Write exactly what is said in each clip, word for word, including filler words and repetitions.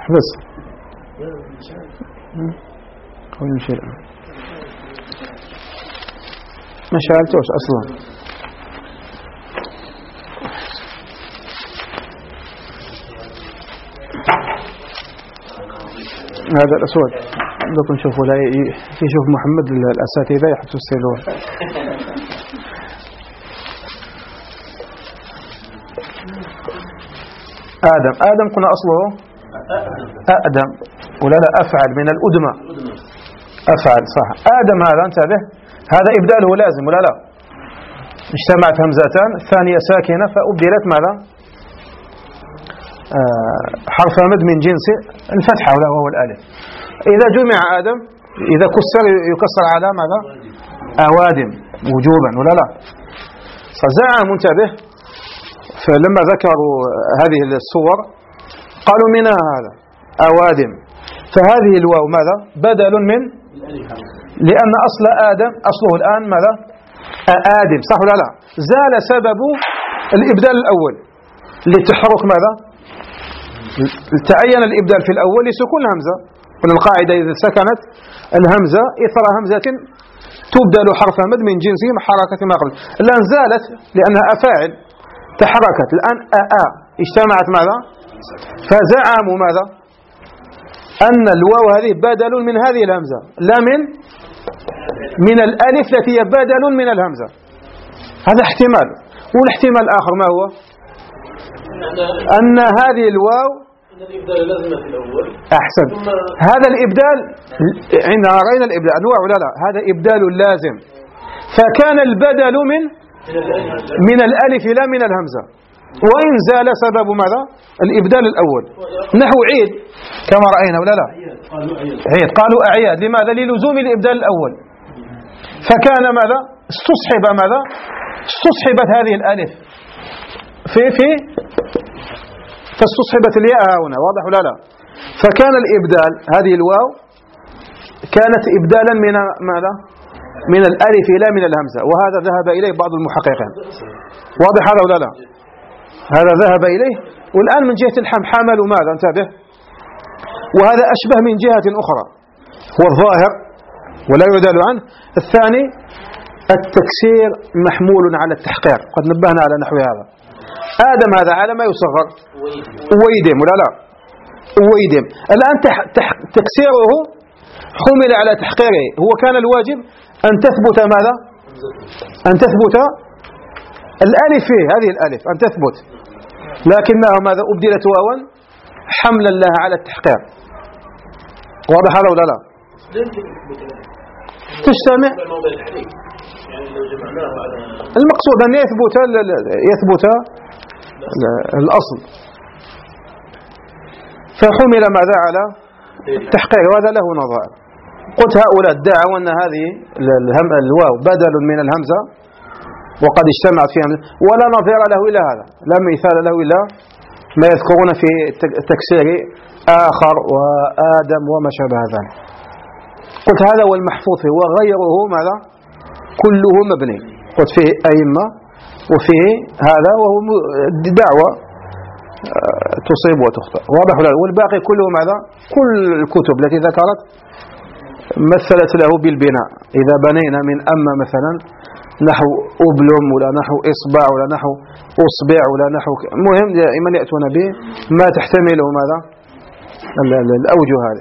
بس هو يمشي الآن ما شالتوش أصلا. هذا الأسود لكم نشوفوا لا يشوف محمد الأساتذة يحطوا السيلون. آدم آدم كنا أصله آدم ولا لا أفعل من الأدمى أفعل صح. آدم هذا انتبه هذا إبداله لازم ولا لا؟ اجتمعت همزتان الثانية ساكنة فأبدلت ماذا؟ آه حرف مد من جنس الفتحة وهو الألف. إذا جمع آدم إذا كسر يكسر على ماذا؟ أوادم وجوبا ولا لا؟ فزعم منتبه فلما ذكروا هذه الصور قالوا منها هذا أوادم. فهذه الواو ماذا؟ بدل من لأن أصل آدم أصله الآن ماذا؟ آدم صح ولا لا؟ زال سبب الإبدال الأول للتحرك ماذا؟ تعين الإبدال في الأول لسكون الهمزة. قلنا القاعدة إذا سكنت الهمزة إثر همزة تبدل حرف مد من جنس حركة ما قبل. الآن زالت لأنها أفاعل تحركت الآن أآ اجتمعت ماذا؟ فزعموا ماذا؟ أن الواو هذه بدل من هذه الهمزة لا من من الألف التي هي بدل من الهمزة. هذا احتمال. والاحتمال الآخر ما هو؟ أن هذه الواو أحسن. هذا الإبدال عندنا رأينا الإبدال أنواع ولا لا؟ هذا إبدال لازم فكان البدل من من الألف لا من الهمزة وإن زال سبب ماذا؟ الإبدال الأول. نحو عيد كما رأينا ولا لا؟ عيد قالوا أعياد لماذا؟ للزوم الإبدال الأول فكان ماذا؟ استصحب ماذا؟ استصحبت هذه الألف في في فاستصحبت الياء هنا واضح ولا لا؟ فكان الإبدال هذه الواو كانت إبدالا من ماذا؟ من الألف لا من الهمزة. وهذا ذهب إليه بعض المحققين واضح هذا ولا لا؟ هذا ذهب إليه. والآن من جهة الحم حملوا ماذا؟ انتبه وهذا أشبه من جهة أخرى هو الظاهر ولا يعدل عنه. الثاني التكسير محمول على التحقير قد نبهنا على نحو هذا. آدم هذا على ما يصغر ويدم ولا لا؟ ويدم الآن تح تح تكسيره حمل على تحقيره. هو كان الواجب أن تثبت ماذا؟ أن تثبت الألف فيه هذه الألف أن تثبت لكنها ماذا؟ أبدلت واوا حملا لها على التحقير. واضح هذا ولا لا؟ تجتمع المقصود أن يثبت يثبت الأصل فحمل ماذا على التحقيق وهذا له نظائر. قلت هؤلاء ادعوا أن هذه الواو بدل من الهمزة وقد اجتمعت فيها ولا نظير له إلا هذا لا مثال له إلا ما يذكرون في تكسير آخر وآدم وما شابه ذلك. قلت هذا هو المحفوظ فيه وغيره ماذا؟ كله مبني. قلت فيه أئمة وفيه هذا وهو دعوة تصيب وتخطئ واضح ولا؟ والباقي كله ماذا؟ كل الكتب التي ذكرت مثلت له بالبناء. إذا بنينا من أما مثلا نحو أبلم ولا نحو إصبع ولا نحو أصبع ولا نحو مهم دائما يأتون به ما تحتمله ماذا؟ الأوجه هذه.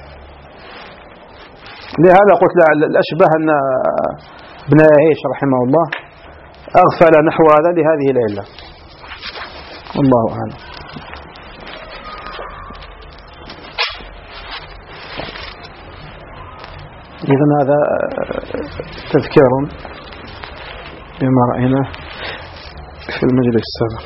لهذا قلت الأشبه أن ابن عيش رحمه الله أغفل نحو هذا لهذه العلة والله أعلم. إذن هذا تذكير بما رأيناه في المجلس السابق.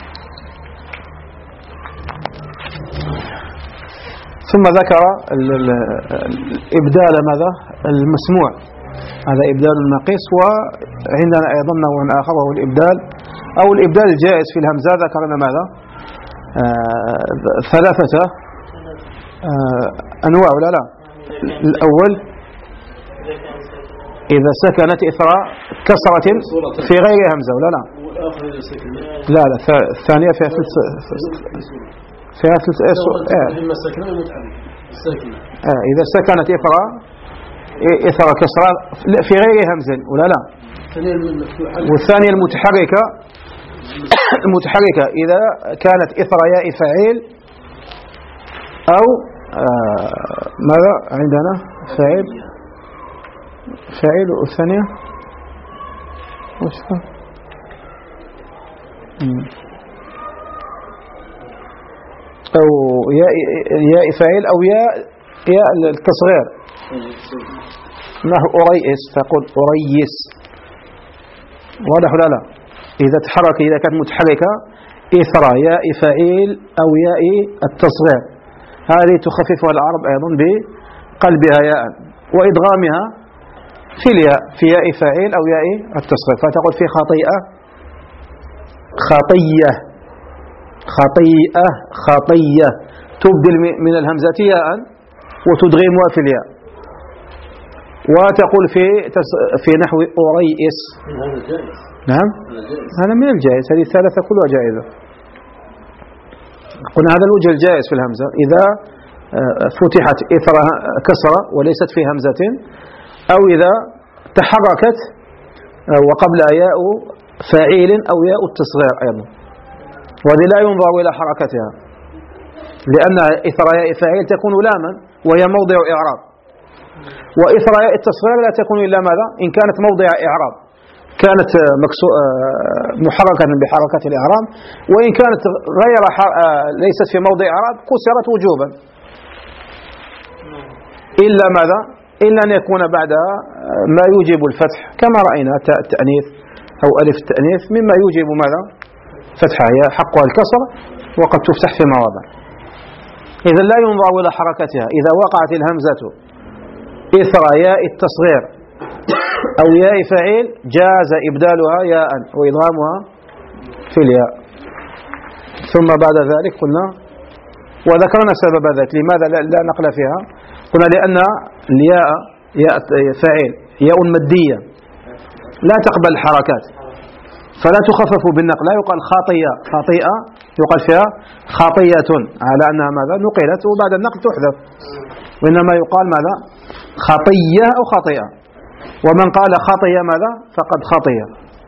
ثم ذكر الإبدال ماذا؟ المسموع هذا إبدال النقيص. وعندنا أيضا نوع آخر وهو الإبدال أو الإبدال الجائز في الهمزة. ذكرنا ماذا؟ آه ثلاثة آه أنواع ولا لا؟ الأول إذا سكنت إثر كسرة في غير همزة ولا لا؟ لا لا الثانية في فيها ثلاث أسوأ. آه. آه. إذا سكنت إثر إثر كسرة في غير همز ولا لا. والثانية المتحركة المتحركة إذا كانت إثر ياء فاعل أو آه ماذا عندنا فاعل فاعل والثانية وش أو ياء ياء فاعل أو ياء ياء التصغير نحو أريس تقول أريس واضح ولا لا. إذا تحرك إذا كانت متحركة إثر ياء فاعل أو ياء التصغير هذه تخففها العرب أيضا بقلبها ياء وإدغامها في الياء في ياء فاعل أو ياء التصغير. فتقول في خطيئة خطية خطيئة خطية تبدل من الهمزة ياء وتدغمها في الياء. وتقول في في نحو أريس. نعم هذا من الجائز. هذه الثلاثة كلها جائزة. قلنا هذا الوجه الجائز في الهمزة إذا فتحت إثر كسرة وليست في همزة أو إذا تحركت وقبلها ياء فاعل أو ياء التصغير أيضا. وهذه لا ينظر إلى حركتها لأن إثر ياء فاعل تكون لاما وهي موضع إعراب. وإثر ياء التصغير لا تكون إلا ماذا إن كانت موضع إعراب كانت محركة بحركة الإعراب وإن كانت غير ليست في موضع إعراب كسرت وجوبا إلا ماذا إلا أن يكون بعدها ما يوجب الفتح كما رأينا تاء التأنيث أو ألف التأنيث مما يوجب ماذا فتحها هي حقها الكسر وقد تفتح في مواضع. إذا لا ينظر إلى حركتها. إذا وقعت الهمزة إثر ياء التصغير أو ياء فاعل جاز إبدالها ياء وإضغامها في الياء. ثم بعد ذلك قلنا وذكرنا سبب ذلك لماذا لا نقل فيها. قلنا لأن الياء ياء فاعل ياء مادية لا تقبل الحركات فلا تخفف بالنقل. لا يقال خاطئة خاطئة يقال فيها خاطئة على أنها ماذا نقلت وبعد النقل تحذف وإنما يقال ماذا خطية أو خاطئة. ومن قال خطية ماذا فقد خطية.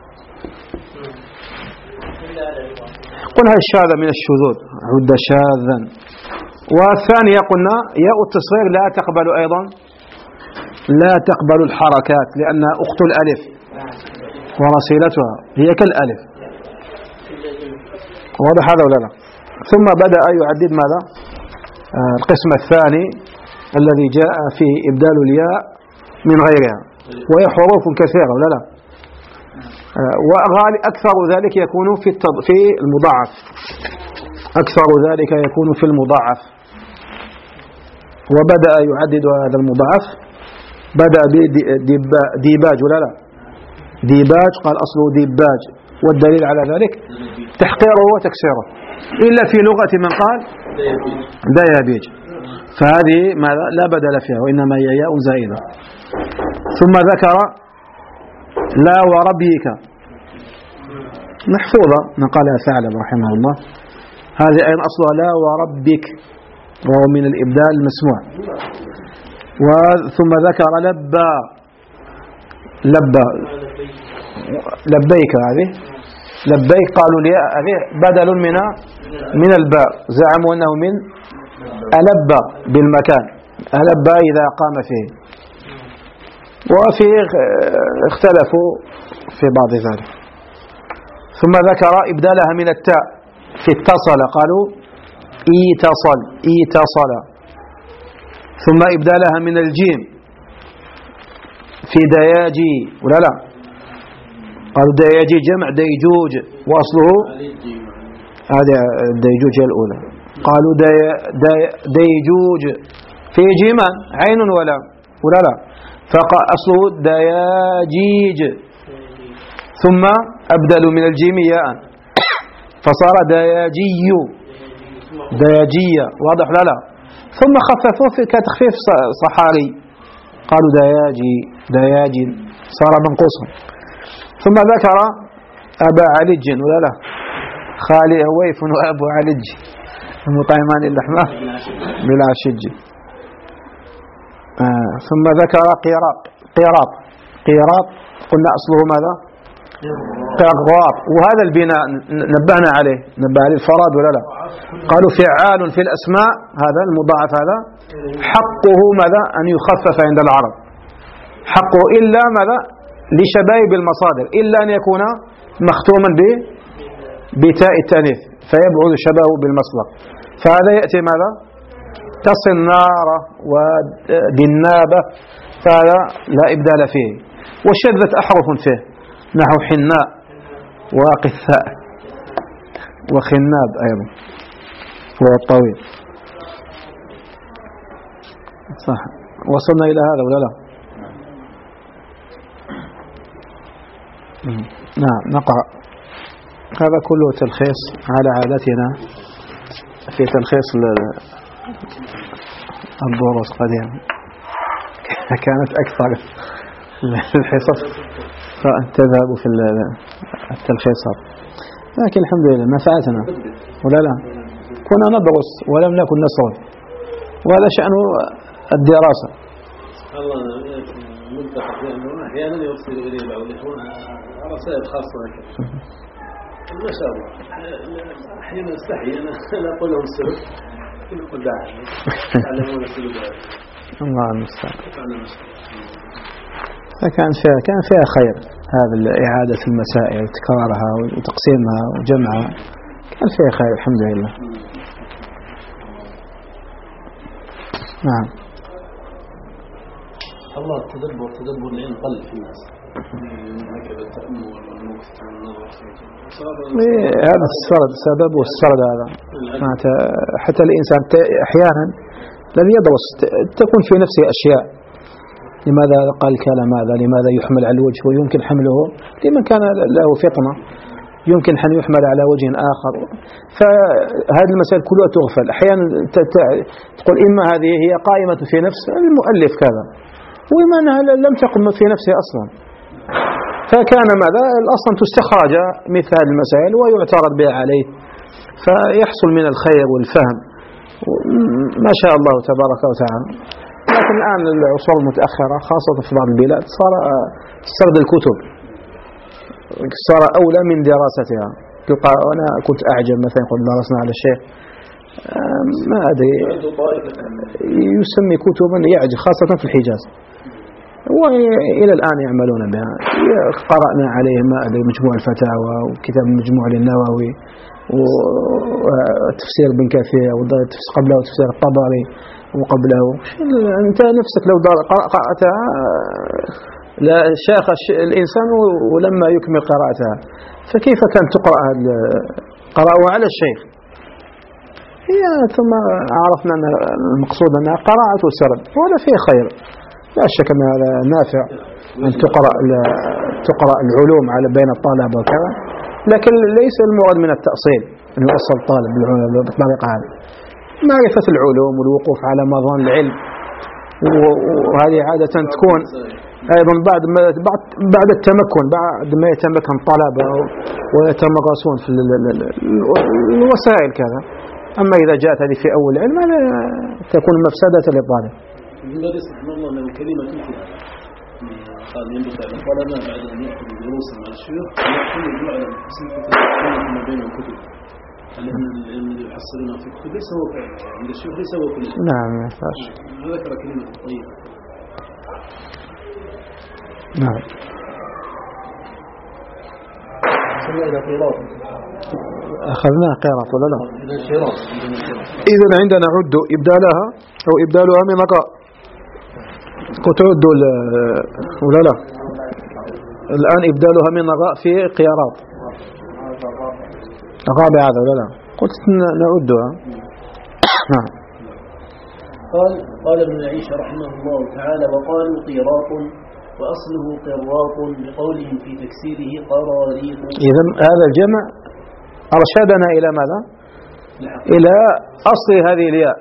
قلها الشاذ من الشذوذ عد شاذا. والثانية قلنا ياء التصغير لا تقبل أيضا لا تقبل الحركات لأنها أخت الألف ورسيلتها هي كالألف. واضح هذا ولا لا. ثم بدأ يعدد ماذا آه القسم الثاني الذي جاء في إبدال الياء من غيرها وهي حروف كثيرة ولا لا. آه وأكثر ذلك يكون في في المضاعف. أكثر ذلك يكون في المضاعف. وبدأ يعدد هذا المضاعف. بدأ بديباج ولا لا ديباج قال أصله ديباج والدليل على ذلك تحقيره وتكسيره إلا في لغة من قال ديابيج فهذه لا بدل فيها وإنما هي ياء زائدة. ثم ذكر لا وربيك محفوظة نقلها ثعلب رحمه الله. هذه أين أصلها لا وربك وهو من الإبدال المسموع. ثم ذكر لبى لبى لبيك هذه لبيك قالوا لي هذه بدل من من الباء زعموا أنه من ألب بالمكان ألب إذا قام فيه وفي اختلفوا في بعض ذلك. ثم ذكر إبدالها من التاء في اتصل قالوا اتصل اتصل. ثم إبدالها من الجيم في دياجي ولا لا قالوا دياجي جمع ديجوج وأصله هذا الديجوج الأولى قالوا دي دي ديجوج في جيمان عين ولا ولا لا فأصله دياجيج. ثم أبدلوا من الجيم ياء فصار دياجي دياجية واضح لا لا. ثم خففوه في كتخفيف صحاري قالوا دياجي دياجي صار منقوصا. ثم ذكر أبا علج ولا لا خالي هويف وأبو علج المطعمان اللحمة بالعشج. آه. ثم ذكر قيراط قيراط قيراط قلنا أصله ماذا؟ قراط. وهذا البناء نبهنا عليه نبه عليه الفراد ولا لا؟ قالوا فعال في الأسماء، هذا المضاعف هذا حقه ماذا؟ أن يخفف عند العرب، حقه إلا ماذا؟ لشباب المصادر، إلا أن يكون مختوما بتاء التانيث فيبعد شبهه بالمصدر. فهذا يأتي ماذا؟ كصنارة ودنابة، فهذا لا إبدال فيه. وشذت أحرف فيه نحو حناء وقثاء وخناب أيضا هو الطويل. صح. وصلنا إلى هذا ولا لا؟ نعم نقرأ. هذا كله تلخيص على عادتنا في تلخيص الدروس قديما، كانت أكثر الحصص تذهب في التلخيصات، لكن الحمد لله نفعتنا ولا لا؟ كنا ندرس ولم نكن نصرف، وهذا شأن الدراسة. الله منتقد لأنه أحيانا يرسل إليه بعض الإخوان رسائل خاصة ما شاء الله. أحيانا استحي أنا لا أقول لهم السلوك يقول داعي يعلمون السلوك. الله المستعان. فكان فيها كان فيها خير، هذا إعادة المسائل وتكرارها وتقسيمها وجمعها كان فيها خير الحمد لله. نعم. الله التدبر تدبر العلم قل في الناس هكذا التأمل والمكس والنظر. هذا السرد سبب والسرد هذا حتى الإنسان أحيانا لم يدرس تكون في نفسه أشياء، لماذا قال كلام هذا، لماذا يحمل على الوجه ويمكن حمله لمن كان له فطنة يمكن أن يحمل على وجه آخر. فهذه المسائل كلها تغفل أحيانا، تقول إما هذه هي قائمة في نفس المؤلف كذا، وإما أنها لم تقم في نفسه أصلا. فكان ماذا أصلا تستخرج مثل هذه المسائل ويعترض بها عليه، فيحصل من الخير والفهم ما شاء الله تبارك وتعالى. لكن الآن العصور المتأخرة خاصة في بعض البلاد صار سرد الكتب صار أولى من دراستها. تلقى أنا كنت أعجب مثلا يقول درسنا على الشيخ ما أدري يسمي كتبا يعجب خاصة في الحجاز، وإلى الآن يعملون بها. قرأنا عليه ما أدري مجموع الفتاوى وكتاب المجموع للنووي وتفسير ابن كثير وقبله تفسير الطبري وقبله. أنت نفسك لو قرأتها لا شاخ الإنسان ولما يكمل قراءتها، فكيف كان تقرأ قرأوا على الشيخ؟ هي ثم عرفنا أن المقصود أنها قراءة وسرد ولا فيه خير، لا شك أن هذا نافع أن تقرأ تقرأ العلوم على بين الطلبة وكذا، لكن ليس المراد من التأصيل أن يوصل طالب بالطريقة هذه. معرفة العلوم والوقوف على مظان العلم، وهذه عادة تكون أيضا بعد ما بعد التمكن، بعد ما يتمكن الطلبة ويتمغصون في الوسائل كذا. أما إذا جاءت هذه في أول العلم تكون مفسدة للطالب. المدرس رحمه الله له كلمة كده قال ينبغي على الطلبة بعد أن يأخذوا دروسا مع الشيوخ يكون يعلم ما بين الكتب، لأن العلم الذي يحصلونه في الكتب ليس هو عند الشيوخ ليس هو كل شيء. نعم ما ينفعش. ذكر كلمة طيبة. نعم. أخذناه قيراط ولا لا؟ إذا عندنا عد إبدالها أو إبدالها من نقاء. كنت عد ولا لا؟ الآن إبدالها من نقاء في قيراط. الرابع هذا ولا لا؟ قلت نعدها. نعم. قال قال ابن عيسى رحمه الله تعالى وقالوا قيراط وأصله قراط بقولهم في تكسيره قراريط. إذن هذا الجمع أرشدنا إلى ماذا؟ إلى أصل هذه الياء،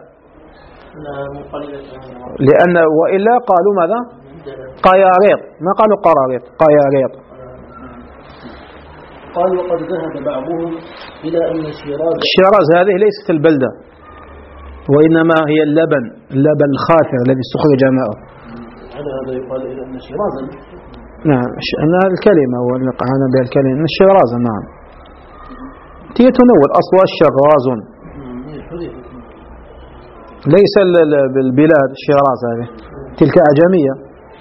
لأن وإلا قالوا ماذا؟ قياريط، ما قالوا قراريط، قياريط. قال وقد ذهب بعضهم إلى أن شيراز شيراز هذه ليست البلدة، وإنما هي اللبن اللبن الخاثر الذي استخرج ماءه. على هذا يقال إلى أن شيرازا. نعم، أن هذه الكلمة والقعنا بها الكلمة أن شيراز. نعم، هي تنول أصلها الشغاز، ليس بالبلاد شيراز، هذه تلك أعجمية.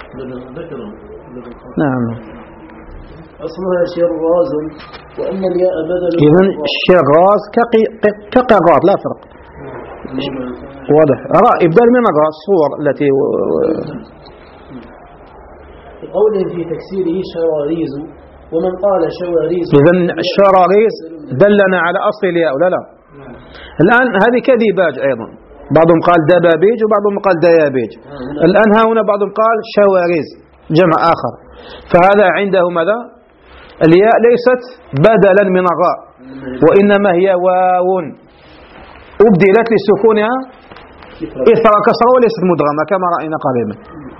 نعم، أصلها شراز، وأن الياء بدل. إذن الشغاز كقراط لا فرق. واضح. أرى إبدال من أرى الصور التي قول في تكسيره شواريز، ومن قال شواريز. إذن الشراريز دلنا على أصل الياء ولا لا؟ الآن هذه كذباج أيضا، بعضهم قال دبابيج وبعضهم قال ديابيج. الآن هنا بعضهم قال شواريز جمع آخر، فهذا عنده ماذا؟ الياء ليست بدلا من الراء، وإنما هي واو أبدلت لسكونها إثر كسرة وليست مدغمة كما رأينا قريبا.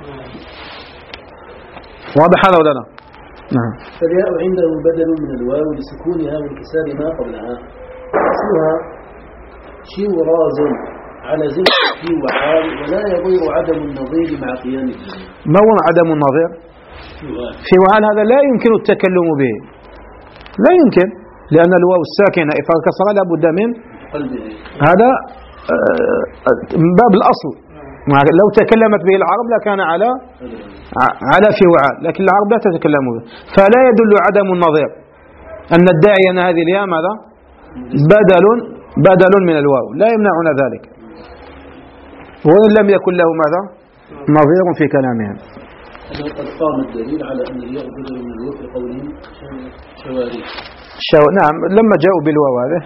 واضح هذا ولا لا؟ نعم. فالياء عنده بدل من الواو لسكونها وانكسار ما قبلها. أصلها شوراز على زمن في وحال، ولا يضير عدم النظير مع قيام الجميع. ما هو عدم النظير؟ في وحال هذا لا يمكن التكلم به، لا يمكن، لأن الواو الساكنة إثر كسرة لا بد من هذا من باب الأصل. لو تكلمت به العرب لكان على على في وعاء، لكن العرب لا تتكلم به، فلا يدل عدم النظير أن ندعي أن هذه الياء ماذا؟ بدل بدل من الواو، لا يمنعنا ذلك، وإن لم يكن له ماذا؟ نظير في كلامهم. قد قام الدليل على أن الياء بدل من الواو في قولهم شواريز. شو... نعم، لما جاءوا بالواو هذا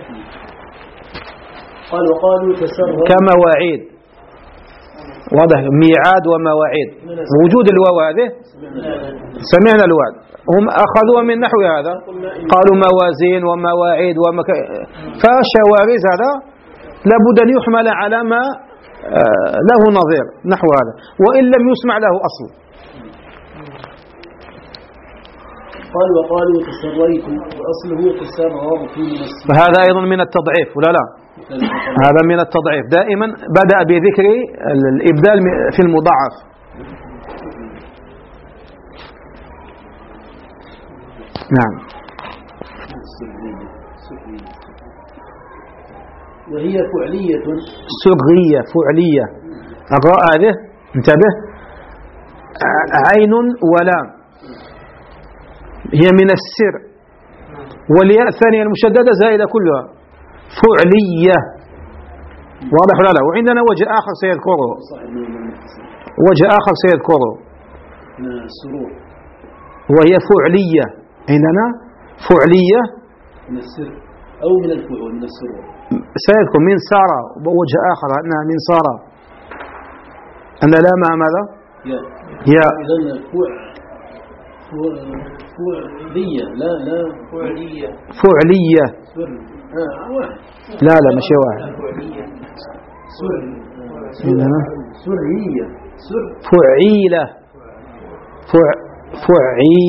قال وقالوا تسرب كمواعيد. واضح، ميعاد ومواعيد، وجود الواو هذه سمعنا الوعد، هم أخذوا من نحو هذا، قالوا موازين ومواعيد ومك... فشواريز هذا لابد أن يحمل على ما له نظير نحو هذا، وإن لم يسمع له أصل. قال وقالوا تسريت، وأصله تسررت من السماء. فهذا أيضا من التضعيف ولا لا؟ هذا من التضعيف، دائما بدأ بذكر الإبدال في المضاعف. نعم. وهي فعلية سرية فعلية. الراء هذه انتبه عين ولام، هي من السر، والياء الثانية المشددة زائدة كلها فعلية. واضح ولا لا؟ وعندنا وجه آخر سيذكره، وجه آخر سيذكره وهي فعلية. عندنا فعلية من السر أو من الفعول من السرور، سيذكر من سارة، ووجه آخر أنها من سارة، أن لا مع ماذا؟ يا إذن فعلية لا لا فعلية فعلية لا لا مش واحد. سرية فعيلة فع فعي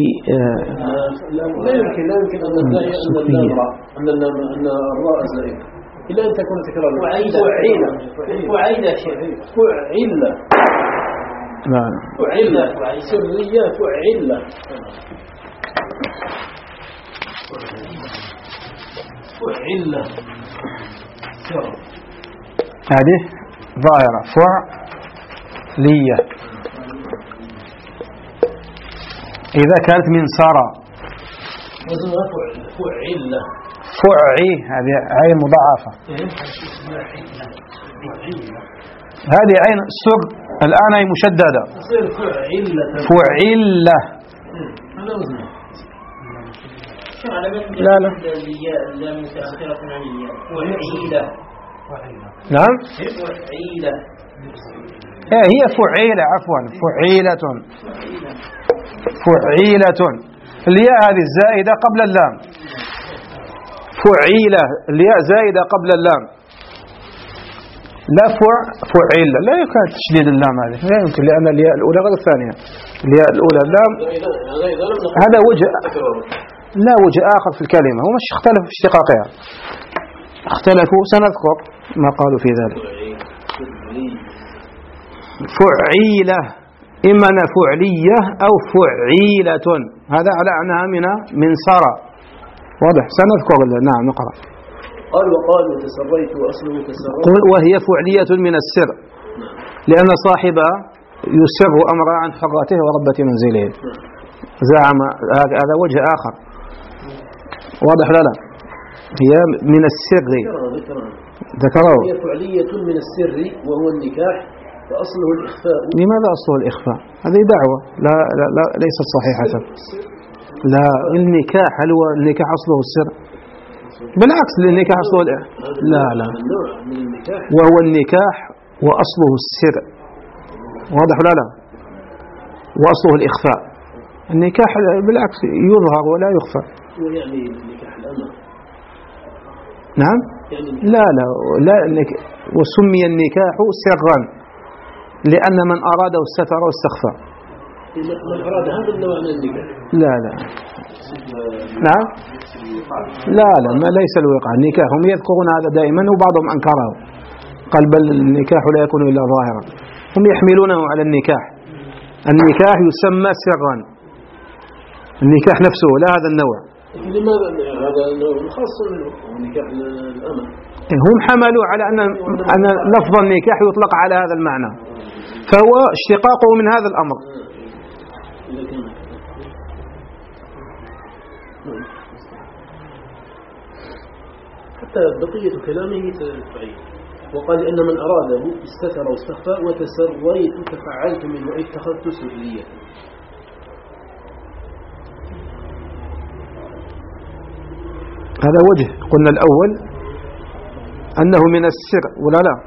لا يمكن لا يمكن أن ندعي أن اللام أن اللام أن الراء زائدة إلا أن تكون تكرار. فعيلة فعيلة فعيلة نعم فعيلة سرية فعيلة فعيلة. هذه ظاهرة فعلية إذا كانت من سارة. وزنها فعيلة فعي، هذه عين مضاعفة، هذه عين سر الآن هي مشددة فعيلة. لا لا اللام متأخرة عن الياء. فعيلة نعم فعيلة هي فعيلة عفوا فعيلة فعيلة. الياء هذه الزائدة قبل اللام، فعيلة الياء زائدة قبل اللام، لا فع فعيلة، لا يمكن تشديد اللام هذه، لا يمكن، لأن الياء الأولى غير الثانية. الياء الأولى اللام، هذا وجه لا وجه آخر في الكلمة، هم مش اختلفوا في اشتقاقها، اختلفوا سنذكر ما قالوا في ذلك. فعيلة، إما أن فعلية أو فعيلة، هذا على أنها من من سرى، واضح؟ سنذكر. نعم نقرأ. قال وقال تسريت وأصله تسريت، وهي فعلية من السر، لأن صاحبها يسر أمر عن حرته وربة منزله. زعم هذا وجه آخر، واضح؟ لا لا هي من السر، ذكره. هي فعلية من السر وهو النكاح، وأصله الإخفاء. لماذا أصله الإخفاء؟ هذه دعوة لا, لا, لا ليست صحيحة. لا، النكاح هل هو النكاح أصله السر؟ بالعكس، النكاح أصله لا لا وهو النكاح وأصله السر، واضح؟ لا لا وأصله الإخفاء. النكاح بالعكس يظهر ولا يخفى. يعني نكاح الأمر. نعم. لا لا لا وسمي النكاح سرا لأن من أراده الستر واستخفى. من أراد هذا النوع من النكاح. لا لا نعم لا لا ما ليس الوقع. النكاح هم يذكرون هذا دائما وبعضهم أنكره، قال بل النكاح لا يكون إلا ظاهرا. هم يحملونه على النكاح. النكاح يسمى سرا، النكاح نفسه لا هذا النوع. لماذا هذا النوع خاص بالنكاح الأمر؟ هم حملوا على أن أن لفظ النكاح يطلق على هذا المعنى، فهو اشتقاقه من هذا الأمر. حتى بقية كلامه تعيد. وقال إن من أراده استتر واستخفى، وتسريت تفعلت منه أي اتخذت سرية. هذا وجه. قلنا الأول أنه من السر ولا لا،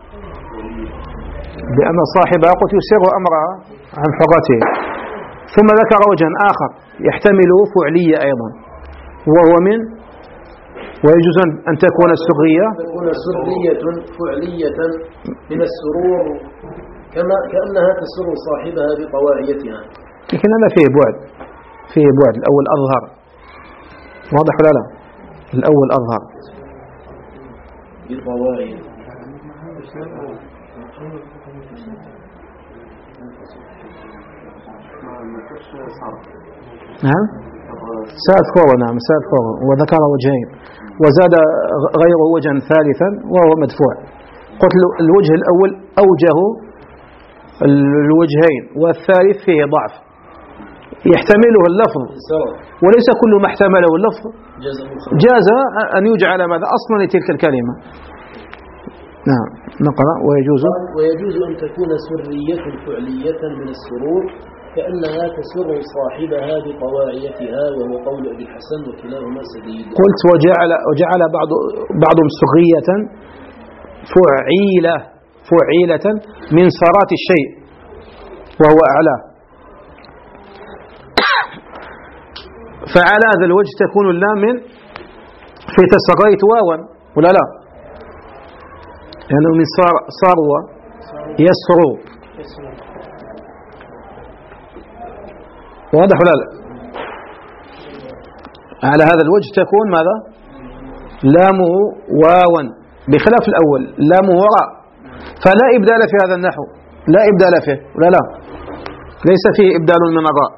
بأن صاحبها قد يسر أمرها عن حرته. ثم ذكر وجها آخر يحتمل فعلية أيضا، وهو من ويجوز أن تكون السرية تكون سرية فعلية من السرور، كما كأنها تسر صاحبها بطواعيتها. لكن هذا فيه بعد، فيه بعد. الأول أظهر، واضح ولا لا؟ الأول أظهر بطواعي. نعم سأذكره. نعم سأذكره. وذكر وجهين وزاد غيره وجها ثالثا وهو مدفوع. قلت الوجه الأول أوجه الوجهين، والثالث فيه ضعف يحتمله اللفظ، وليس كل ما احتمله اللفظ جاز أن يجعل ماذا أصلا لتلك الكلمة. نعم نقرأ. ويجوز ويجوز أن تكون سرية فعلية من السرور، كأنها تسر صاحبها بطواعيتها، وهو قول أبي الحسن وكلاهما سديد. قلت وجعل وجعل بعض بعضهم سرية فعيلة فعيلة من سرات الشيء وهو أعلاه. فعلى هذا الوجه تكون اللام من في تسريت واوا ولا لا؟ لأنه يعني من صار صاروا يسروا، واضح ولا لا؟ على هذا الوجه تكون ماذا؟ لامه واوا بخلاف الأول لامه راء، فلا إبدال في هذا النحو، لا إبدال فيه ولا لا؟ ليس فيه إبدال من الراء.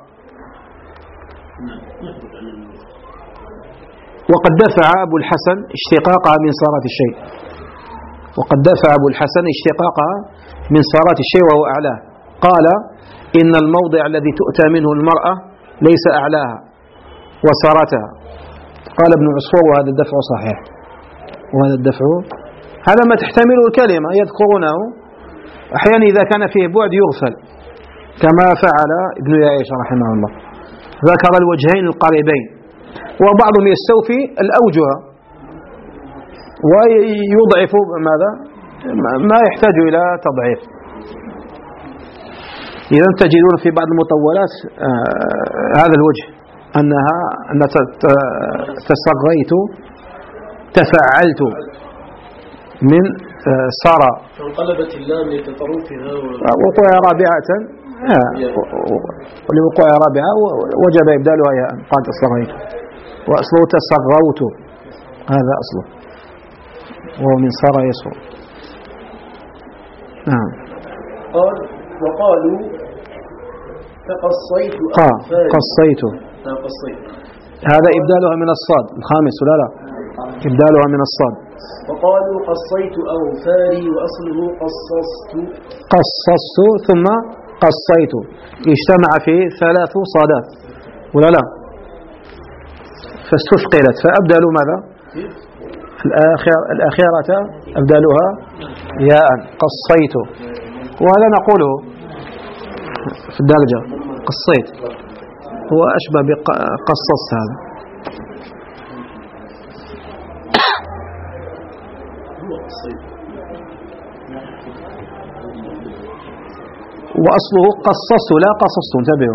وقد دفع أبو الحسن اشتقاقها من صارات الشيء، وقد دفع أبو الحسن اشتقاقها من صارات الشيء وهو أعلاه. قال إن الموضع الذي تؤتى منه المرأة ليس أعلاها وسارتها. قال ابن عصفور وهذا الدفع صحيح، وهذا الدفع هذا ما تحتمله الكلمة يذكرونه. أحيانا إذا كان فيه بعد يغفل، كما فعل ابن يعيش رحمه الله، ذكر الوجهين القريبين، وبعضهم يستوفي الأوجه ويضعف ماذا ما يحتاج إلى تضعيف. إذا تجدون في بعض المطولات آه هذا الوجه أنها أن تسريت تفعلت من آه سارة، فانقلبت اللام لتطرفها وقوع رابعة آه ولوقوع رابعة وجب إبدالها يا قال تسريت. وأصله تصغوت، هذا أصله، وهو من صار يصغر. نعم. قال وقالوا تقصيت آه قصيت، هذا إبدالها من الصاد الخامس ولا لا؟ إبدالها من الصاد. وقالوا قصيت أوفاري وأصله قصصت. قصصت ثم قصيت، اجتمع فيه ثلاث صادات ولا لا؟ فاستثقلت، فأبدلوا ماذا؟ الآخر الأخيرة أبدالها ياء، قصيت. وهذا نقوله في الدرجة قصيت، هو أشبه بقصص هذا. وأصله قصصت لا قصصت، انتبهوا،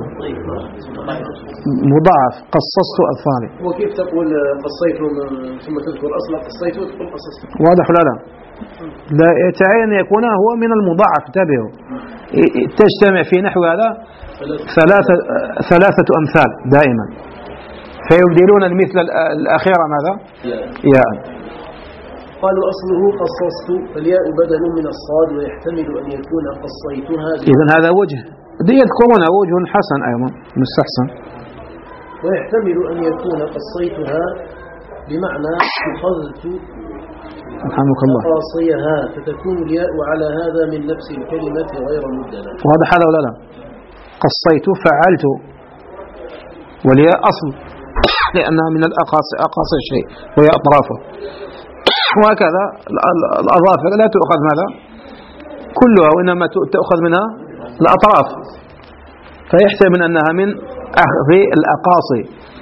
مضاعف، قصصت أظفاري. وكيف تقول قصيت ثم تذكر أصلا قصيت وتقول قصصت؟ واضح ولا لا؟ لا يتعين أن يكون هو من المضاعف، انتبهوا، تجتمع في نحو هذا ثلاثة ثلاثة أمثال دائما، فيبدلون المثل الأخيرة ماذا؟ ياء. قالوا أصله قصصت، فالياء بدل من الصاد، ويحتمل أن يكون قصيتها. إذن هذا وجه دي يذكرون وجه حسن أيضا مستحسن. ويحتمل أن يكون قصيتها بمعنى أخذت رحمك الله قاصيها، فتكون الياء على هذا من نفس الكلمة غير مبدلة. وهذا حال ولا لا؟ قصيت فعلت، والياء أصل لأنها من الأقاصي، أقاصي الشيء وهي أطرافه. وهكذا الأظافر لا تؤخذ ماذا؟ كلها، وإنما تؤخذ منها الأطراف، فيحتمل أنها من أخذ الأقاصي.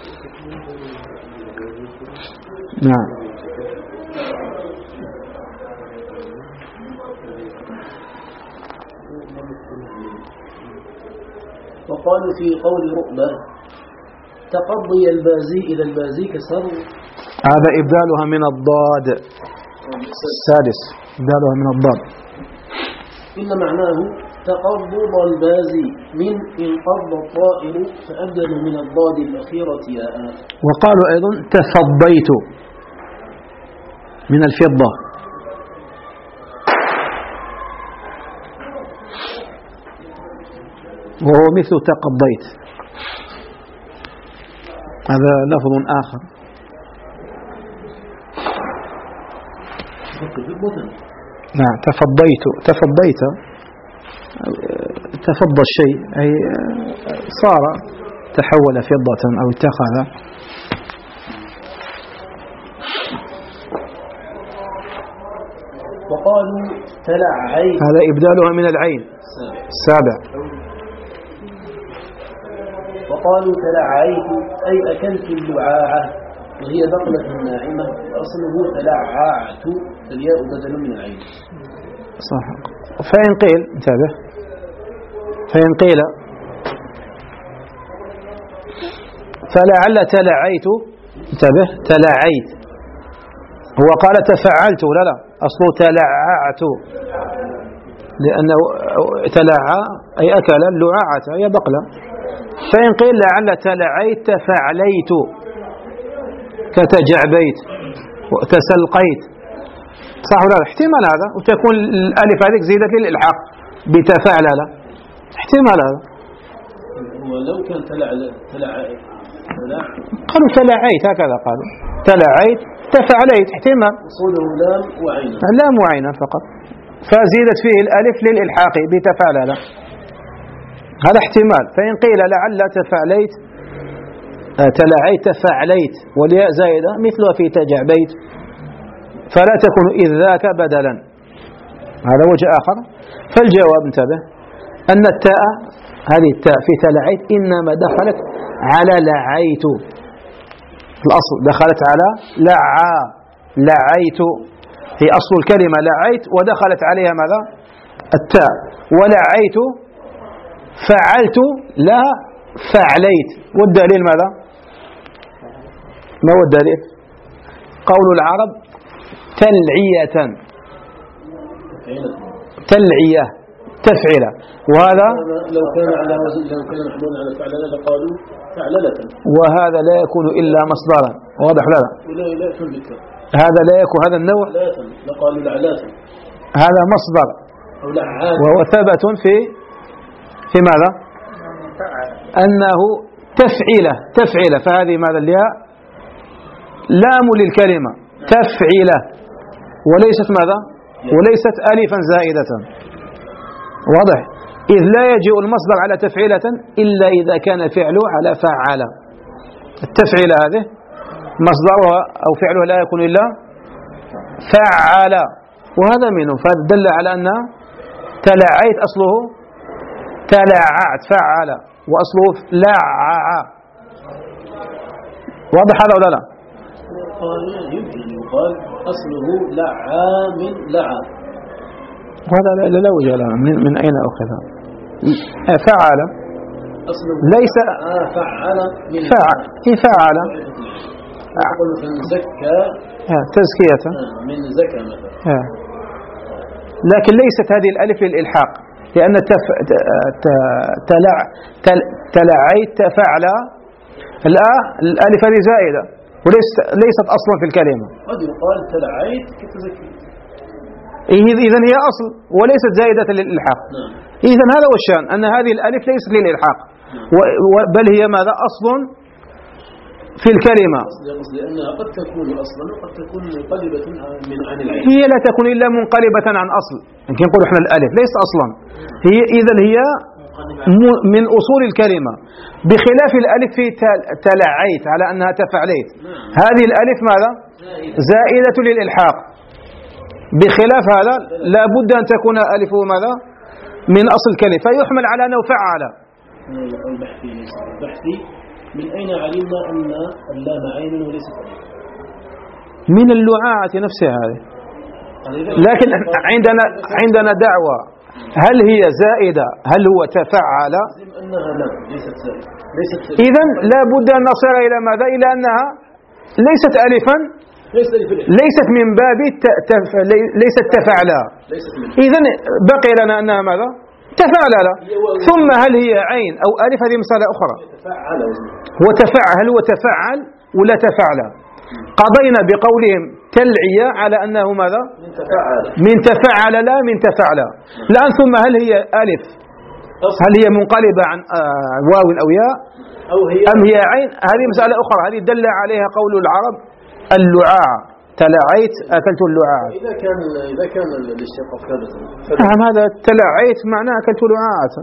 نعم. وقالوا في قول رؤبة تقضي البازي إلى البازي كسر، هذا إبدالها من الضاد السادس، إبدالها من الضاد. إن معناه تقبض البازي من انقض الطائر، فأبدل من الضاد الأخيرة ياء. وقالوا أيضا تفضيت من الفضة، وهو مثل تقضيت، هذا لفظ آخر. نعم. تفضيت، تفضيت تفضى الشيء، أي صار تحول فضة أو اتخذ. وقالوا تلعيت، هذا إبدالها من العين السابع. وقالوا تلعيت أي أكلت اللعاعة، وهي بقلة ناعمة، وأصله تلععت، الياء بدل من العين. صح. فإن قيل، انتبه، فإن قيل فلعل تلعيت، انتبه، تلعيت، هو قال تفعلت ولا لا؟ أصله تلععت، لأنه تلعى أي أكل اللعاعة، هي بقلة. فإن قيل لعل تلعيت تفعليت، كتجعبيت وتسلقيت، صح ولا لا؟ احتمال هذا، وتكون الألف هذه زيدت للإلحاق بتفعل، لا احتمال هذا. ولو كان تلع تلع تلع قالوا تلعيت، هكذا قالوا تلعيت تفعليت، احتمال. أصوله لام وعينا، لام وعينا فقط، فزيدت فيه الألف للإلحاق بتفعل، لا هذا احتمال. فإن قيل لعل تفعليت تلعيت تفعليت والياء زائدة مثلها في تجعبيت، فلا تكون إذ ذاك بدلا، هذا وجه آخر. فالجواب، انتبه، أن التاء هذه التاء في تلعيت إنما دخلت على لعيت، الأصل دخلت على لعى، لعيت هي أصل الكلمة لعيت، ودخلت عليها ماذا؟ التاء. ولعيت فعلت لا فعليت، والدليل ماذا؟ ما هو الدليل؟ قول العرب تلعية، تلعية تفعيلة. وهذا لو كان على وزن لو كان محمولا على فعللة لقالوا فعللة. وهذا لا يكون إلا مصدرا. واضح لا؟ ولا لا يكون ذكر. هذا لا يكون هذا النوع. لقالوا لعلات. هذا مصدر. أو لعات. وهو ثبت في في ماذا؟ أنه تفعيلة تفعيلة. فهذه ماذا الياء لام للكلمة تفعيلة وليست ماذا؟ وليست ألفا زائدة. واضح؟ إذ لا يجيء المصدر على تفعيلة إلا إذا كان فعله على فعل. التفعيلة هذه مصدرها أو فعلها لا يكون إلا فعل، وهذا منه. فدل على أن تلعيت أصله تلععت فعل وأصله لعع. واضح هذا ولا لا؟ يمكن أن يقال أصله لعا من لعا، وهذا لا لا وجه له. من, من أين أخذ فعل؟ ليس فعل من فعل فعل يقول من زكى تزكية من زكى مثلا. لكن ليست هذه الألف للإلحاق، لأن تف... تلع... تل... تلعيت تفعل الآ الألف هذه زائدة وليست ليست أصلا في الكلمة. قد يقال تلعيت كتزكيت. إذن هي أصل وليست زائدة للإلحاق. إذن هذا هو الشأن، أن هذه الألف ليست للإلحاق بل هي ماذا أصل في الكلمة. لأنها قد تكون أصلا وقد تكون منقلبة من عن العين. هي لا تكون إلا منقلبة عن أصل. يمكن نقول إحنا الألف ليست أصلا، هي إذن هي من أصول الكلمة، بخلاف الألف في تلعيت على أنها تفعليت. هذه الألف ماذا؟ زائدة للإلحاق. بخلاف هذا لا بد أن تكون ألفه ماذا؟ من أصل الكلمة، فيحمل على أنه فعل. البحثي البحثي من أين علمنا أن اللام عين وليست ألف؟ من اللعاعة نفسها هذه. لكن عندنا عندنا دعوة، هل هي زائدة؟ هل هو تفعل؟ أنها لا ليست زائدة. إذن لا بد أن نصير إلى ماذا؟ إلى أنها ليست ألفا، ليست من باب تف... ليست تفعلا. إذن بقي لنا أنها ماذا؟ تفعل. ثم هل هي عين أو ألف؟ هذه مسألة أخرى. هو تفعل، هل هو تفعل ولا تفعل؟ قضينا بقولهم تلعية على أنه ماذا؟ من تفعل لا من تفعل. الآن ثم هل هي ألف؟ هل هي منقلبة عن واو أو ياء أم هي عين؟ هذه مسألة أخرى. هذه دل عليها قول العرب اللعاع، تلعيت أكلت اللعاع. إذا كان إذا كان الاشتقاق ثابت نعم، هذا تلعيت معناه أكلت لعاعة.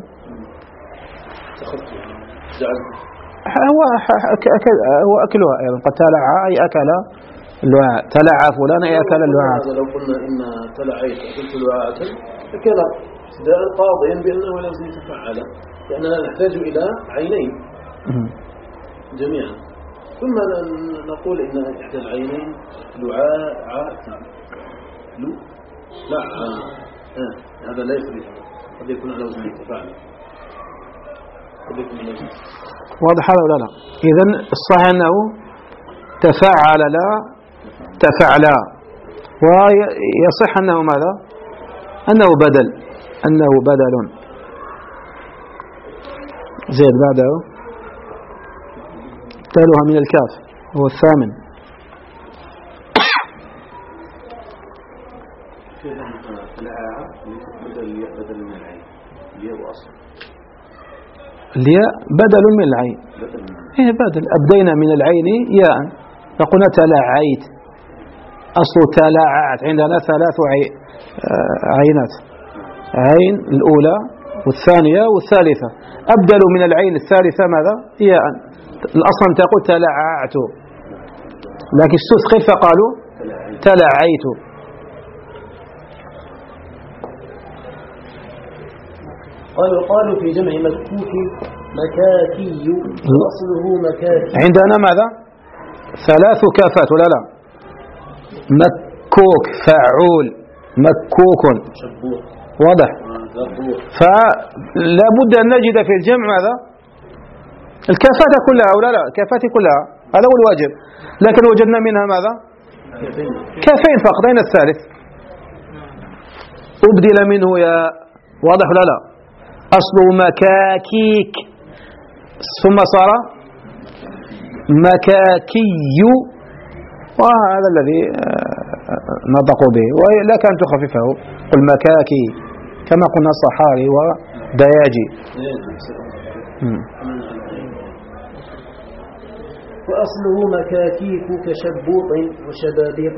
هو هو أكلها أيضا، قد تلعى أي أكل اللعاع، تلعى فلان أي أكل اللعاع. لو قلنا إن تلعيت أكلت لعاعة فكان ابتداء قاضيا بأنه لا يزيد تفعل، لأننا نحتاج إلى عينين جميعا. ثم نقول إن إحدى العينين لعاعة لو لا آه. هذا لا يصير، قد يكون على وزن تفعل. واضح هذا ولا لا؟ إذن الصحيح أنه تفعل لا تفعلا، ويصح أنه ماذا؟ أنه بدل، أنه بدل. زيد بعده تالها من الكاف هو الثامن. الياء بدل من العين. إيه بدل، أبدينا من العين ياء فقلنا تلعيت، أصل تلععت. عندنا ثلاث عينات، عين الأولى والثانية والثالثة، أبدلوا من العين الثالثة ماذا؟ ياء. الأصل تقول تلععت، لكن استثقل فقالوا تلعيت. قالوا قالوا في جمع مكوك مكاكي، أصله مكاكي. عندنا ماذا؟ ثلاث كافات ولا لا؟ مكوك فعول، مكوك واضح. فلا بد أن نجد في الجمع ماذا؟ الكافات كلها ولا لا؟ الكافات كلها، هذا هو الواجب. لكن وجدنا منها ماذا؟ كافين فقط. أين الثالث؟ أبدل منه يا واضح ولا لا؟ أصله مكاكيك ثم صار مكاكي، وهذا الذي نطقوا به، ولك أن تخففه قل مكاكي كما قلنا الصحاري ودياجي. وأصله مكاكيك كشبوط وشبابيط،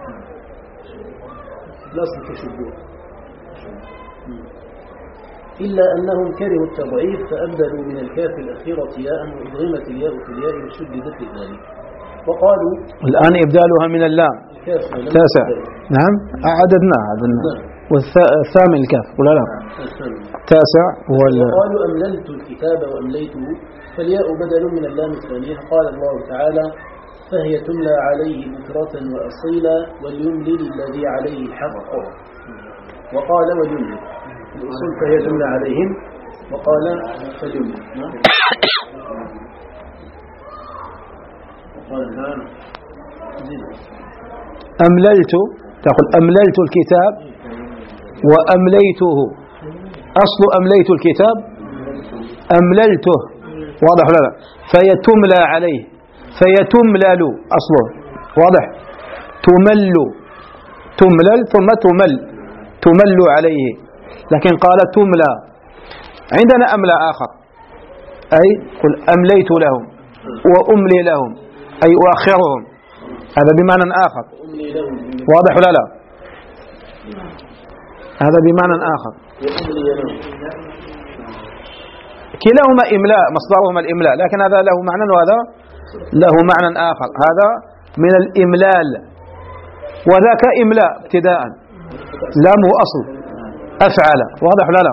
الأصل كشبوط، إلا أنهم كرهوا التضعيف فأبدلوا من الكاف الأخيرة ياء وأدغمت الياء في الياء وشددت لذلك، وقالوا الآن إبدالها من اللام تاسع. نعم عددنا عددنا والثامن الكاف ولا لا؟ تاسع. وقالوا أمللت الكتاب وأمليته فالياء بدل من اللام الثانية. قال الله تعالى فهي تملى عليه بكرة وأصيلا وليملل الذي عليه الحق. وقال وليملل الأصول فهي تملى عليهم، وقال فليملل. أمللت تقول أمللت الكتاب وأمليته، أصل أمليت الكتاب أمللته، واضح ولا لا؟ فيتملى عليه، فيتملل أصله، واضح؟ تمل، تملل ثم تمل، تمل عليه، لكن قال تملى. عندنا أملى آخر، أي قل أمليت لهم وأملي لهم أي أؤخرهم، هذا بمعنى آخر، واضح ولا لا؟ هذا بمعنى آخر. كلاهما إملاء، مصدرهما الإملاء، لكن هذا له معنى وهذا له معنى آخر. هذا من الإملال وذاك إملاء ابتداء، لامه أصل أفعل، واضح ولا لا؟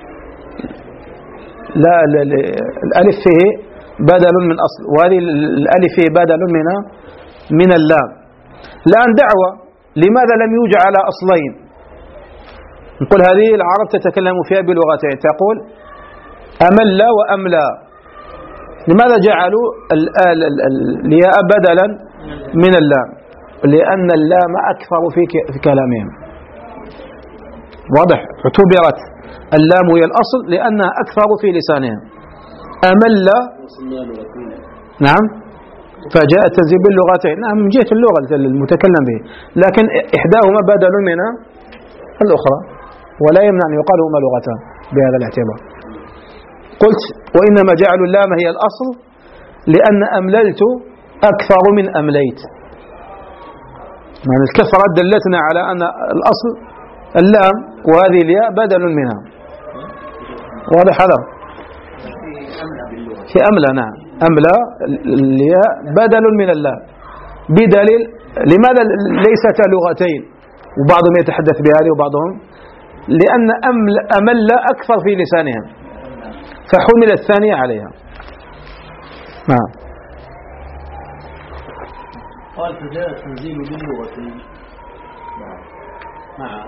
لا الألف فيه بدل من أصل، وهذه الألف فيه بدل من من اللام. الآن دعوة لماذا لم يوجد على أصلين؟ نقول هذه العرب تتكلم فيها بلغتين، تقول أمل وأملا. لماذا جعلوا الياء بدلا من اللام؟ لأن اللام أكثر في كلامهم، واضح؟ اعتبرت اللام هي الأصل لأنها أكثر في لسانهم. أمل نعم، فجاء التنزيل باللغتين، نعم من جهة اللغة المتكلم به، لكن إحداهما بدل من الأخرى، ولا يمنع أن يقال هما لغتان بهذا الاعتبار. قلت وإنما جعلوا اللام هي الأصل لأن أمللت أكثر من أمليت، يعني الكثرة دلتنا على أن الأصل اللام وهذه الياء بدل منها، واضح هذا؟ في أملى، نعم أملى الياء بدل من اللام، بدليل لماذا ليست لغتين وبعضهم يتحدث بهذه وبعضهم؟ لأن أمل, أمل أكثر في لسانهم فحمل الثانية عليها. نعم. قال فجاء التنزيل باللغتين مع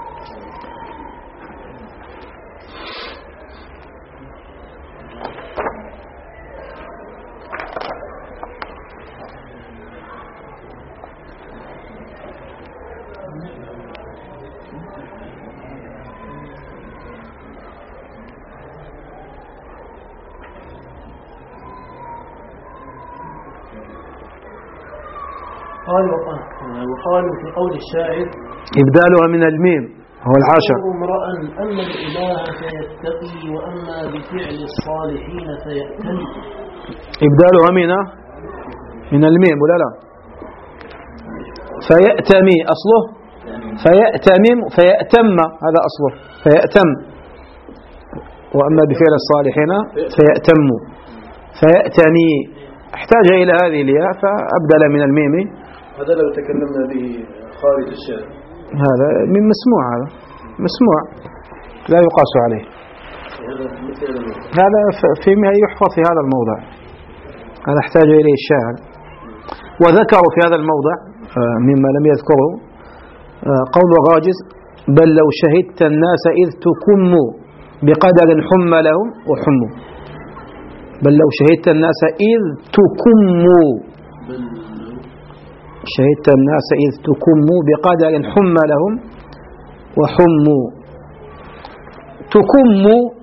قال وقالوا في قول الشاعر إبدالها من الميم هو العاشر، امرأ أما الإله فيتقي وأما بفعل الصالحين فيأتم. إبدالها من من الميم ولا لا؟ فيأتمي أصله، فيأتمم فيأتم هذا أصله، فيأتم، وأما بفعل الصالحين فيأتم، فيأتمي احتاج إلى هذه الياء فأبدل من الميم. هذا لو تكلمنا به خارج الشعر، هذا من مسموع، هذا مسموع لا يقاس عليه، هذا فيما يحفظ في هذا الموضع، هذا احتاج إليه الشاعر. وذكروا في هذا الموضع مما لم يذكره قول غاجز بل لو شهدت الناس إذ تكم بقدر حم لهم وحموا، بل لو شهدت الناس إذ تكموا، شهدت الناس إذ تكموا بقدر حم لهم وحموا. تكم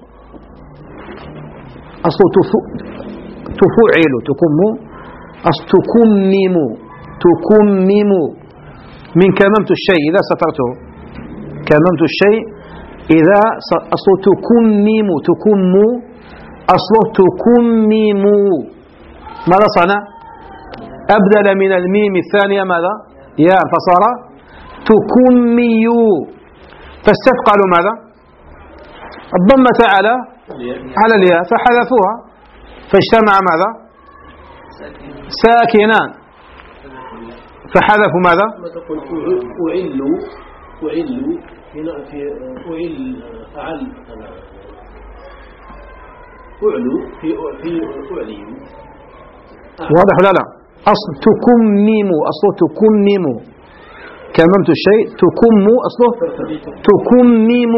أصل تفعل تكم أصل تكمم تكمم من كممت الشيء إذا سترته كممت الشيء إذا أصل تكمم تكم أصل تكمم ماذا صنع أبدل من الميم الثانية ماذا يا فصار تكمي فاستثقل ماذا الضمة على على الياء فحذفوها فاجتمع ماذا ساكنان فحذفوا ماذا تقول أعل أعل هنا في أعل أعل أعلو في في أعلي واضح لا لا أصل تكمم أصل تكمم كممت الشيء تكم أصله تكمم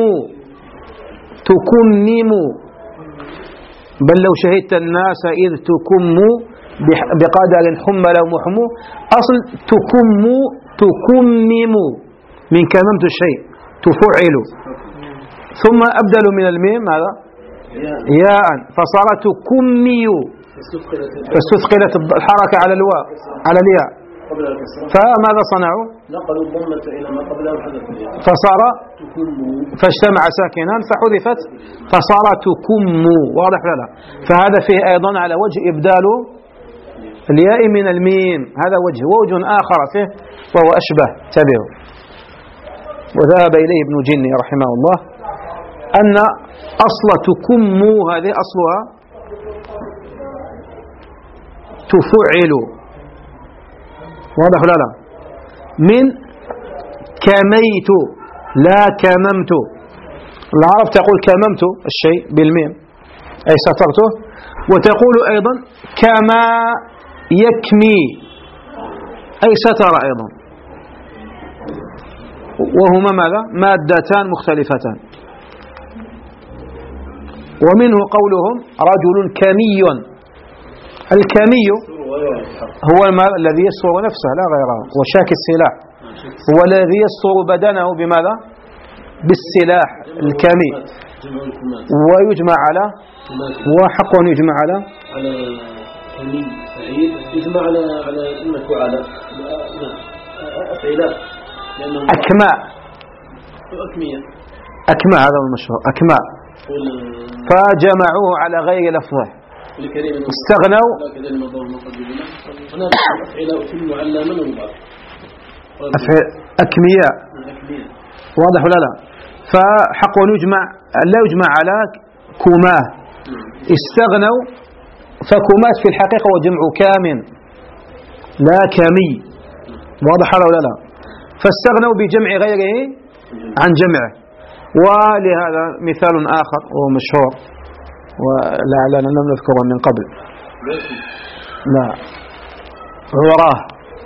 تكمم بل لو شهدت الناس إذ تكم بقدر حمل ومحمو أصل تكم تكمم من كممت الشيء تفعل ثم أبدل من الميم ماذا ياء فصار تكمي فاستثقلت الحركة على الواء على الياء فماذا صنعوا نقلوا الضمة إلى ما قبلها وحذفوا الياء فصار فاجتمع ساكنان فحذفت فصار تكم واضح لا فهذا فيه أيضا على وجه إبدال الياء من الميم هذا وجه وجه آخر فيه وهو أشبه تبعه وذهب إليه ابن جني رحمه الله أن أصل تكم هذه أصلها تفعل واضح لا لا من كميت لا كممت العرب تقول كممت الشيء بالميم أي سترته وتقول أيضا كما يكمي أي ستر أيضا وهما ماذا مادتان مختلفتان ومنه قولهم رجل كمي الكمي هو الذي يستر نفسه لا غيره وشاك السلاح هو الذي يستر بدنه بماذا بالسلاح الكمي ويجمع على وحق يجمع على على كمي فعيل يجمع على على انك على افعلاء اكماء اكمية اكماء هذا هو المشهور اكماء فجمعوه على غير لفظه استغنوا أكمياء واضح ولا لا فحق يجمع لا يجمع على كماه استغنوا فكمات في الحقيقة وجمع كامن لا كمي واضح ولا لا فاستغنوا بجمع غيره عن جمعه ولهذا مثال آخر وهو مشهور ولعلنا لم نذكره من قبل لا عراه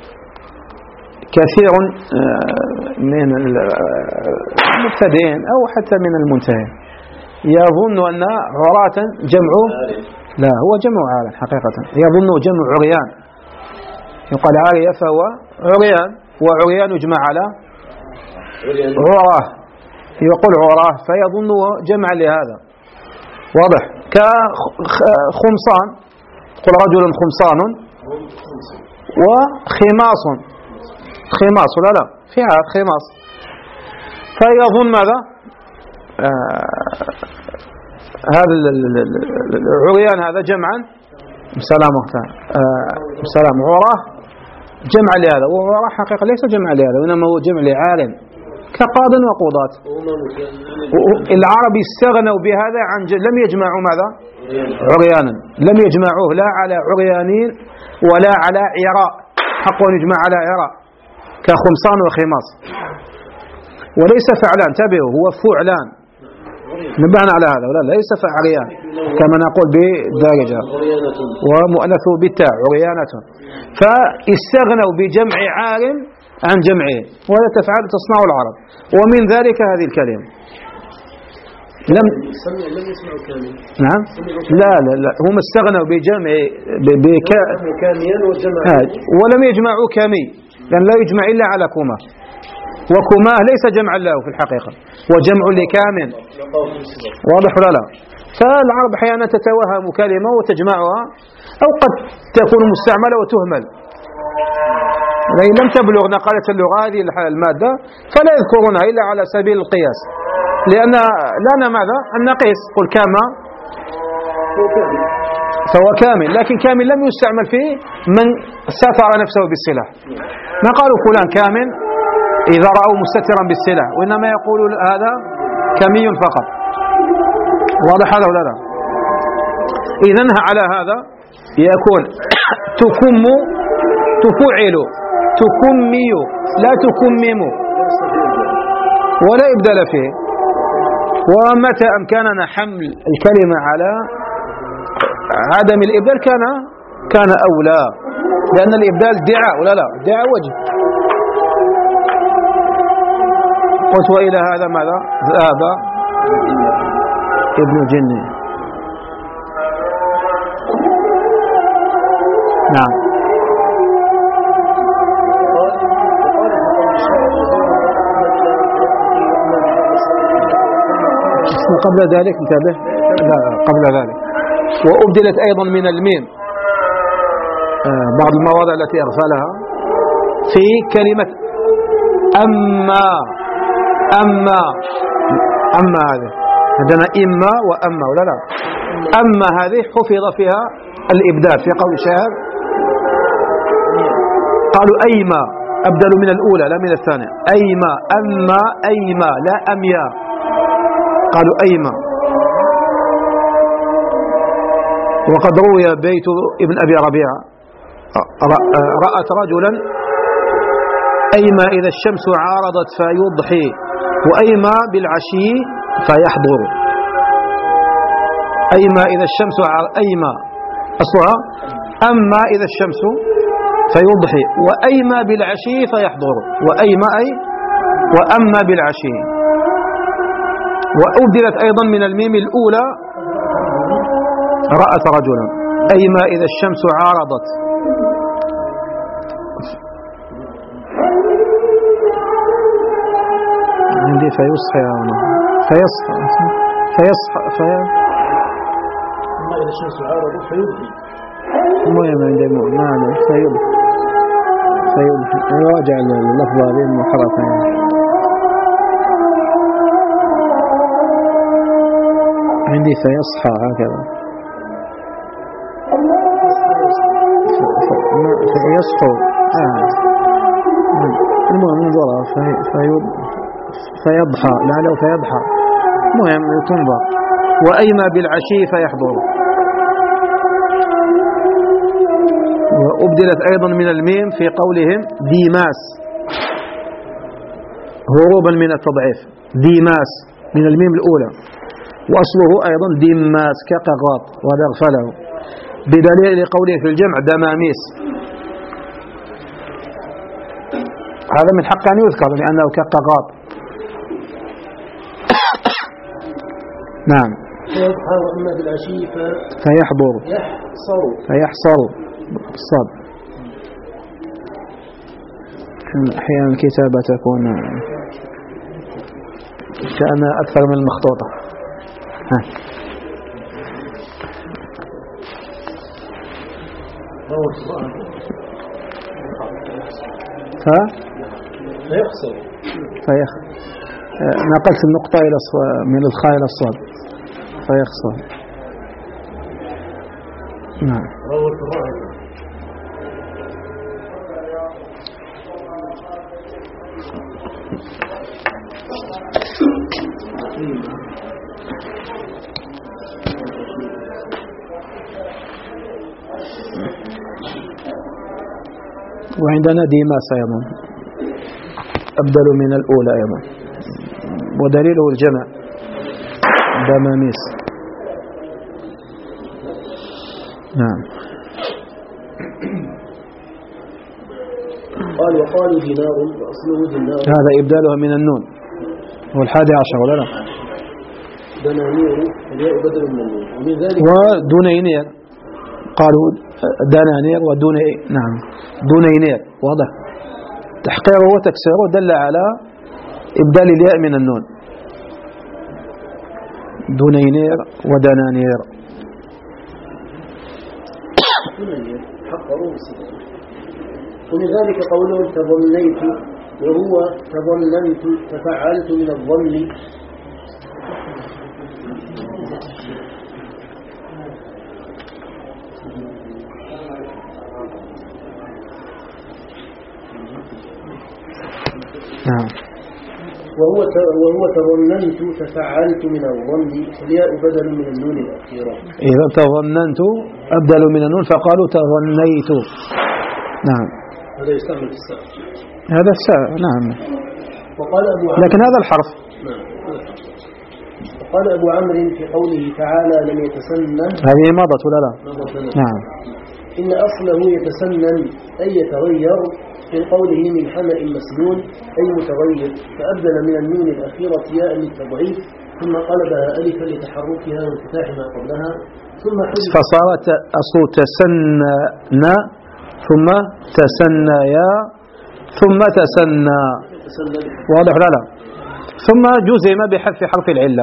كثير من المبتدئين أو حتى من المنتهين يظن أن عراة جمع لا هو جمع عارة حقيقة يظن جمع عريان يقال عارية فهو عريان وعريان يجمع على عراه يقول عراه فيظنه جمع لهذا واضح كخمصان قل رجل خمصان وخماص خماص لا لا فيها خماص فيظن ماذا آه هذا العريان هذا جمعا سلام آه سلام عراه جمع لهذا وعراه حقيقة ليس جمع لهذا وإنما هو جمع لعالم كقاض وقوضات العرب استغنوا بهذا عن لم يجمعوا ماذا عريانا لم يجمعوه لا على عريانين ولا على عراء حق يجمع على عراء كخمصان وخماص وليس فعلان تبعه هو فعلان نبهنا على هذا ولا ليس فعريان كما نقول بالدارجة ومؤنثه بالتاء عريانة فاستغنوا بجمع عالم عن جمعه وهذا تفعل تصنع العرب ومن ذلك هذه الكلمة لم لم يسمعوا كامل نعم لا لا لا هم استغنوا بجمع كاميا وجمع ولم يجمعوا كامي لأن لا يجمع إلا على كوما وكماه ليس جمعا له في الحقيقة، وجمع لكامل. واضح ولا لا؟ فالعرب أحيانا تتوهم كلمة وتجمعها، أو قد تكون مستعملة وتهمل، لأن لم تبلغ نقالة اللغة هذه المادة فلا يذكرونها إلا على سبيل القياس، لأن لنا ماذا؟ أن نقيس. قل كما فهو كامل، لكن كامل لم يستعمل فيه من ستر نفسه بالسلاح. ما قالوا فلان كامل إذا رأوا مستترا بالسلاح، وإنما يقول هذا كمي فقط. واضح هذا ولا لا؟ إذن على هذا يكون تكم تفعل تكمي لا تكمم، ولا إبدال فيه. ومتى أمكننا حمل الكلمة على عدم الإبدال كان كان أولى، لأن الإبدال دعاء ولا لا؟ دعاء وجه. قلت وإلى هذا ماذا؟ ذهب ابن جني. نعم. قبل ذلك انتبه، لا قبل ذلك وأبدلت أيضا من الميم بعض المواضع التي أغفلها في كلمة أما. أما أما هذه عندنا إما وأما ولا لا؟ أما هذه حفظ فيها الإبدال في قول الشاعر، قالوا أيما، أبدلوا من الأولى لا من الثانية. أيما أما أيما لا أميا، قالوا أيما. وقد روي بيت ابن أبي ربيعة رأت رجلا أيما إذا الشمس عارضت فيضحي، وأيما بالعشي فيحضر. أيما إذا الشمس أيما أصلها أما إذا الشمس فيضحي، وأيما بالعشي فيحضر. وأيما أي وأما بالعشي. وأبدلت أيضا من الميم الأولى رأت رجلا، أيما إذا الشمس عارضت. عندي فيصحى فيصحى فيصحى في أما إذا الشمس عارضت فيضحي. المهم عندي معنى فيضحي فيضحي. راجع اللفظ هذه المحرفة عندي فيصحى هكذا فيصحو. آه. المهم نظرها فيضحى لعله فيضحى، المهم تنظر. وأيما بالعشي فيحضر. وأبدلت أيضا من الميم في قولهم ديماس هروبا من التضعيف. ديماس من الميم الأولى، وأصله أيضا ديماس كقغاط، وهذا أغفله بدليل قوله في الجمع دماميس. هذا من حق أن يذكر لأنه كقغاط. نعم. فيضحى وأما بالعشي فيحضر فيحصر فيحصر بالصاد. أحيانا الكتابة تكون كأنها أكثر من المخطوطة. ها. ف فيحصر فيخ نقلت النقطة إلى من الخاء إلى الصاد فيخصر. نعم. وعندنا ديماس أيضا أبدل من الأولى أيضا، ودليله الجمع دماميس. نعم. قال وقالوا دينار وأصله دينار. هذا إبدالها من النون والحادي عشر ولا لا؟ دنانير الياء بدل من النون. ومن ذلك ودنينير، قالوا دنانير ودني. نعم دنينير واضح. تحقيره وتكسيره دل على إبدال الياء من النون. دنينير ودنانير. حق روسي. ولذلك قوله تظنيت وهو تظننت تفعلت من الظن. نعم. وهو وهو تظننت تفعلت من الظن. الياء بدل من النون الأخيرة. إذا تظننت أبدل من النون فقالوا تظنيت. نعم. هذا يستعمل في الساء. هذا الساء. نعم. وقال أبو عمرو. لكن هذا الحرف. نعم. وقال أبو عمرو في قوله تعالى لم يتسنن. هذه مضت ولا لا؟ مضت. نعم. إن أصله يتسنن أي يتغير. من قوله من حمأ مسنون أي متغير، فأبدل من النون الأخيرة ياء للتضعيف ثم قلبها ألفا لتحركها وانفتاح ما قبلها ثم فصارت أصل تسنى ثم تسنيا ثم تسنى. واضح لا لا؟ ثم جزم بحذف حرف العلة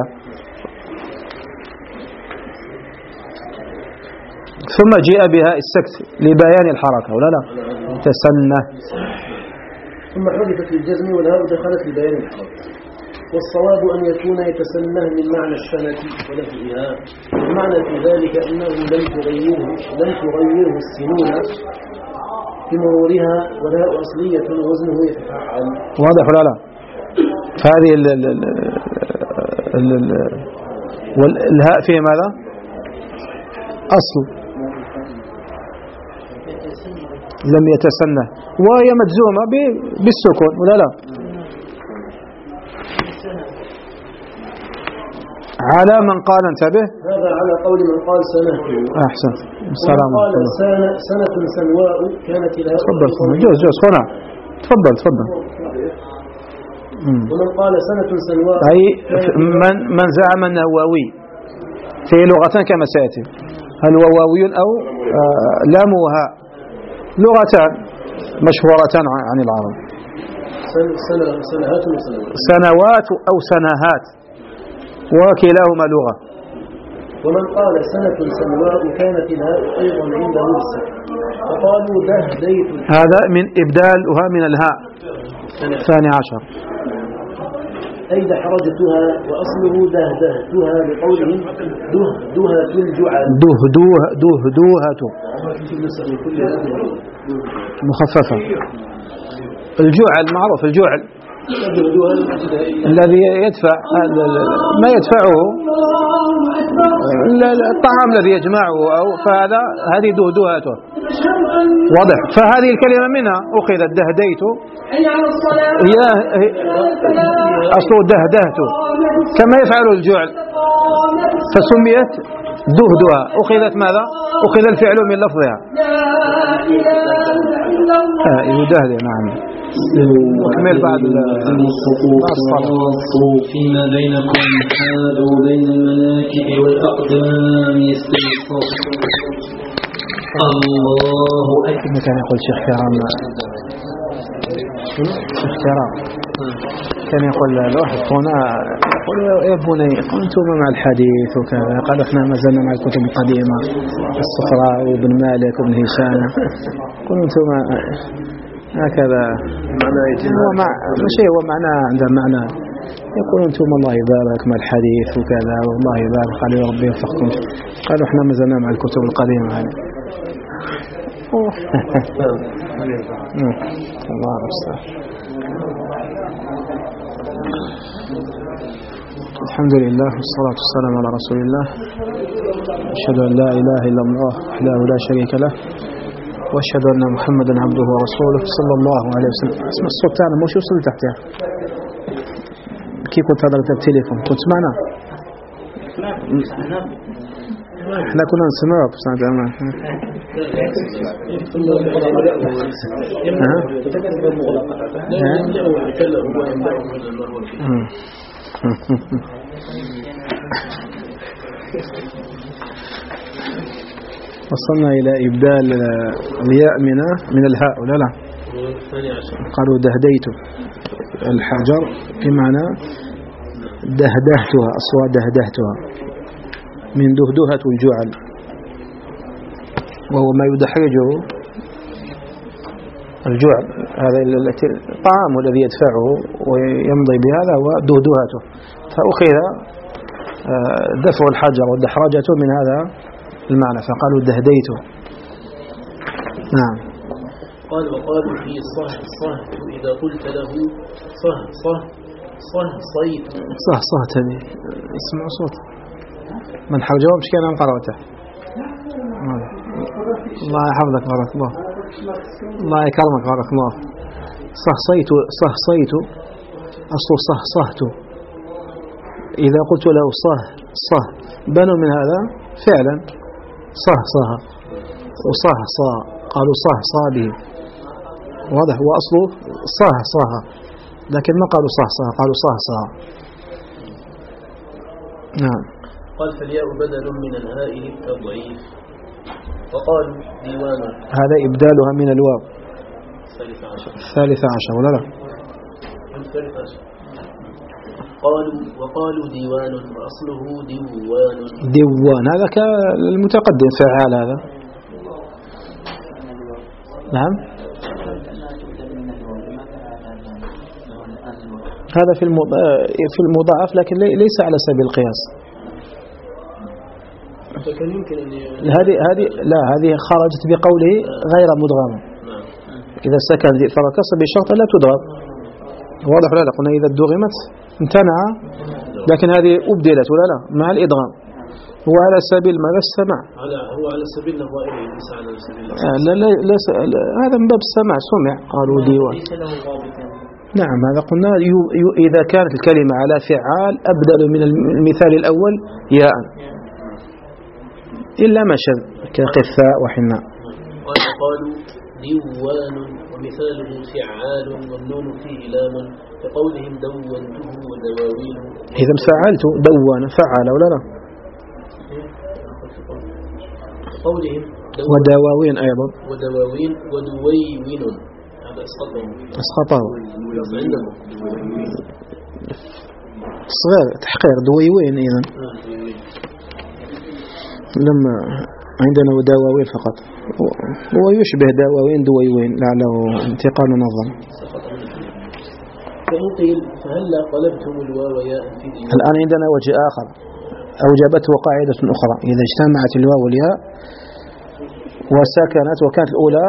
ثم جاء بها السكت لبيان الحركة ولا لا؟ تسنى. ثم حذفت الجزم والهاء دخلت لبيان الحركة. والصواب أن يكون يتسنه من معنى السنة ولفظها. والمعنى في ذلك أنه لم تغيره لم تغيره السنون بمرورها والهاء أصلية ووزنه يتفعل. واضح ولا لا؟ هذه ال ال ال ال والهاء فيه ماذا؟ أصل لم يتسنى وهي مجزومة بالسكون ولا لا؟ على من قال انتبه. هذا على قول من قال سنة. أحسن. السلام قال سنة, سنة سنواء كانت لها. تفضل جوز جوز هنا. تفضل تفضل. ومن قال سنة سنواء أي من من زعم أنه واوي في لغتان كما سيأتي، هل هو واوي أو آه لام وهاء، لغتان مشهورتان عن العرب. سنوات وسنوات. سنوات أو سنهات وكلاهما لغة. ومن قال سنة سنواء كانت الهاء أيضا عنده السكن فقالوا دهديت. هذا من إبدالها من الهاء الثاني عشر. أي دحرجتها وأصله دهدهتها لقولهم دهدهة الجعل. دهدوها دهدوهة مخففة. الجعل معروف، الجعل الذي يدفع ما يدفعه الطعام الذي يجمعه أو فهذا هذه دهدوهته. واضح. فهذه الكلمة منها أخذت دهديت هي أصل دهدهت كما يفعل الجعل فسميت دهدها. أخذت ماذا؟ أخذ الفعل من لفظها. آه يدهد. نعم. نكمل بعد الصلاة فيما بينكم حالوا بين المناكب والأقدام يستيقظ. الله أكبر. كان يقول شيخ كرام شيخ كرام كان يقول الواحد هنا يقول يا بني أنتم مع الحديث وكذا، قال احنا ما زلنا مع الكتب القديمة الصفراء وابن مالك وابن هشام. قل انتم هكذا هو مع مش هو معنى عند معنى يقول انتم الله يبارك مع الحديث وكذا والله يبارك قال يا ربي يوفقكم. قالوا احنا ما زلنا مع الكتب القديمة هذه. الله المستعان. الحمد لله والصلاة والسلام على رسول الله. أشهد أن لا إله إلا الله وحده لا شريك له وأشهد أن محمدا عبده ورسوله صلى الله عليه وسلم. اسم الصوت تاعنا مش يوصل تحتها. كيف كنت هذا التليفون كنت معنا؟ احنا كنا نسمعك بس نعم. وصلنا إلى إبدال الياء من من الهاء ولا لا؟ قالوا دهديت الحجر بمعنى دهدهتها، أصوات دهدهتها من دهدهة الجعل، وهو ما يدحرجه الجعل، هذا الطعام الذي يدفعه ويمضي بهذا هو دهدهته، فأخذ دفع الحجر ودحرجته من هذا المعنى فقالوا دهديته. نعم. قال وقالوا في صه صه إذا قلت له صه صه صه صيت صه صه تبي اسمع صوت من حرجه مش كان قرأته. الله يحفظك بارك الله، الله يكرمك بارك الله. صه صيت صه صيت أصل صه صهت، إذا قلت له صه صه بنوا من هذا فعلا صه صه وصه صا، قالوا صه صا به، واضح، وأصله صه صه، لكن ما قالوا صه صه، قالوا صه صا. نعم. قال فالياء بدل من الهاء للتضعيف، وقالوا ديوان، هذا إبدالها من الواو الثالث عشر الثالث عشر ولا لا؟ الثالث عشر. قالوا وقالوا ديوان وأصله ديوان. ديوان هذا كالمتقدم فعال هذا. نعم. هذا في في المضاعف لكن ليس على سبيل القياس. فكان يمكن أن هذه هذه لا هذه خرجت بقوله غير مدغمة. إذا سكن فركص بشرط لا تدغم، واضح ولا لا؟ قلنا إذا دغمت امتنع، لكن هذه أبدلت ولا لا مع الإدغام، هو على سبيل ماذا السمع، على هو على سبيل نظائره ليس على سبيل آه لا لا لا هذا من باب السمع سمع، قالوا ديوان. نعم هذا قلنا يو يو إذا كانت الكلمة على فعال أبدل من المثال الأول ياء إلا ما شذ كقثاء وحناء. قالوا ديوان ومثاله فعال والنون فيه لام كقولهم دونته ودواوين. إذا فعلت دوان فعل ولا لا؟ قولهم ودواوين أيضا ودواوين ودويون، هذا أسقطه أسقطه عندهم صغير تحقير دويوين. إذن لما عندنا دواوين فقط، هو يشبه دواوين دويوين لعله انتقال نظم. فإن قيل فهلا قلبتم الواو ياء في ديوان. الآن عندنا وجه آخر أوجبته قاعدة أخرى، إذا اجتمعت الواو والياء وسكنت وكانت الأولى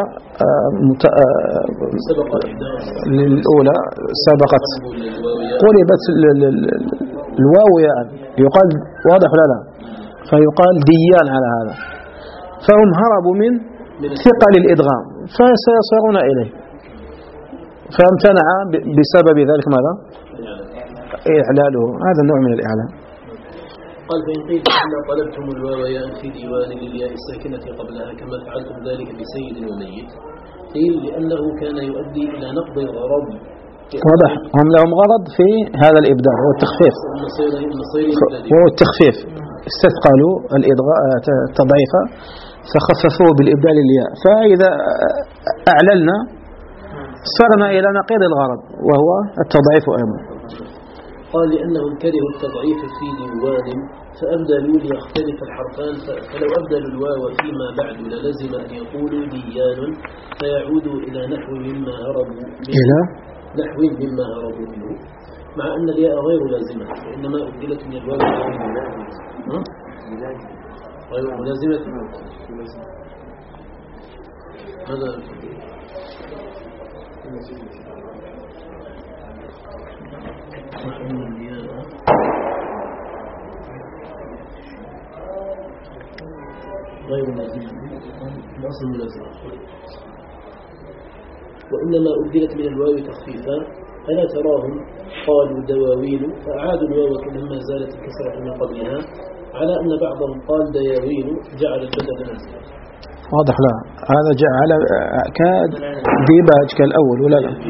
للأولى سبقت قلبت الواو ياء يقال، واضح ولا لا؟ فيقال ديان على هذا، فهم هربوا من ثقل الإدغام فسيصيرون إليه، فامتنع بسبب ذلك ماذا؟ إعلاله، هذا النوع من الإعلان. قال فإن قيل إن قلبتم الواو ياء في ديوان للياء الساكنة قبلها كما فعلتم ذلك بسيد وميت، قيل لأنه كان يؤدي إلى نقض الغرض. واضح، هم لهم غرض في هذا الإبدال هو التخفيف، وهو التخفيف استثقلوا التضعيف فخففوه بالإبدال الياء، فإذا أعللنا صرنا إلى نقيض الغرض وهو التضعيف أيضا. قال لأنهم كرهوا التضعيف في ديوان فأبدلوا ليختلف الحرفان، فلو أبدلوا الواو فيما بعد للزم أن يقولوا ديان فيعودوا إلى نحو مما هربوا إلى نحو مما هربوا منه، مع أن الياء غير لازمة وإنما أبدلت من الواو غير ملازمة. هذا غير ملازمة الأصل ملازمة، وإنما أبدلت من الواو تخفيفا. ألا تراهم قالوا دواوين فأعادوا الواو لما زالت الكسرة من قبلها، على أن بعضهم قال دياوين جعل البدل نازلا. واضح لا هذا جعل كديباج كالأول ولا لا؟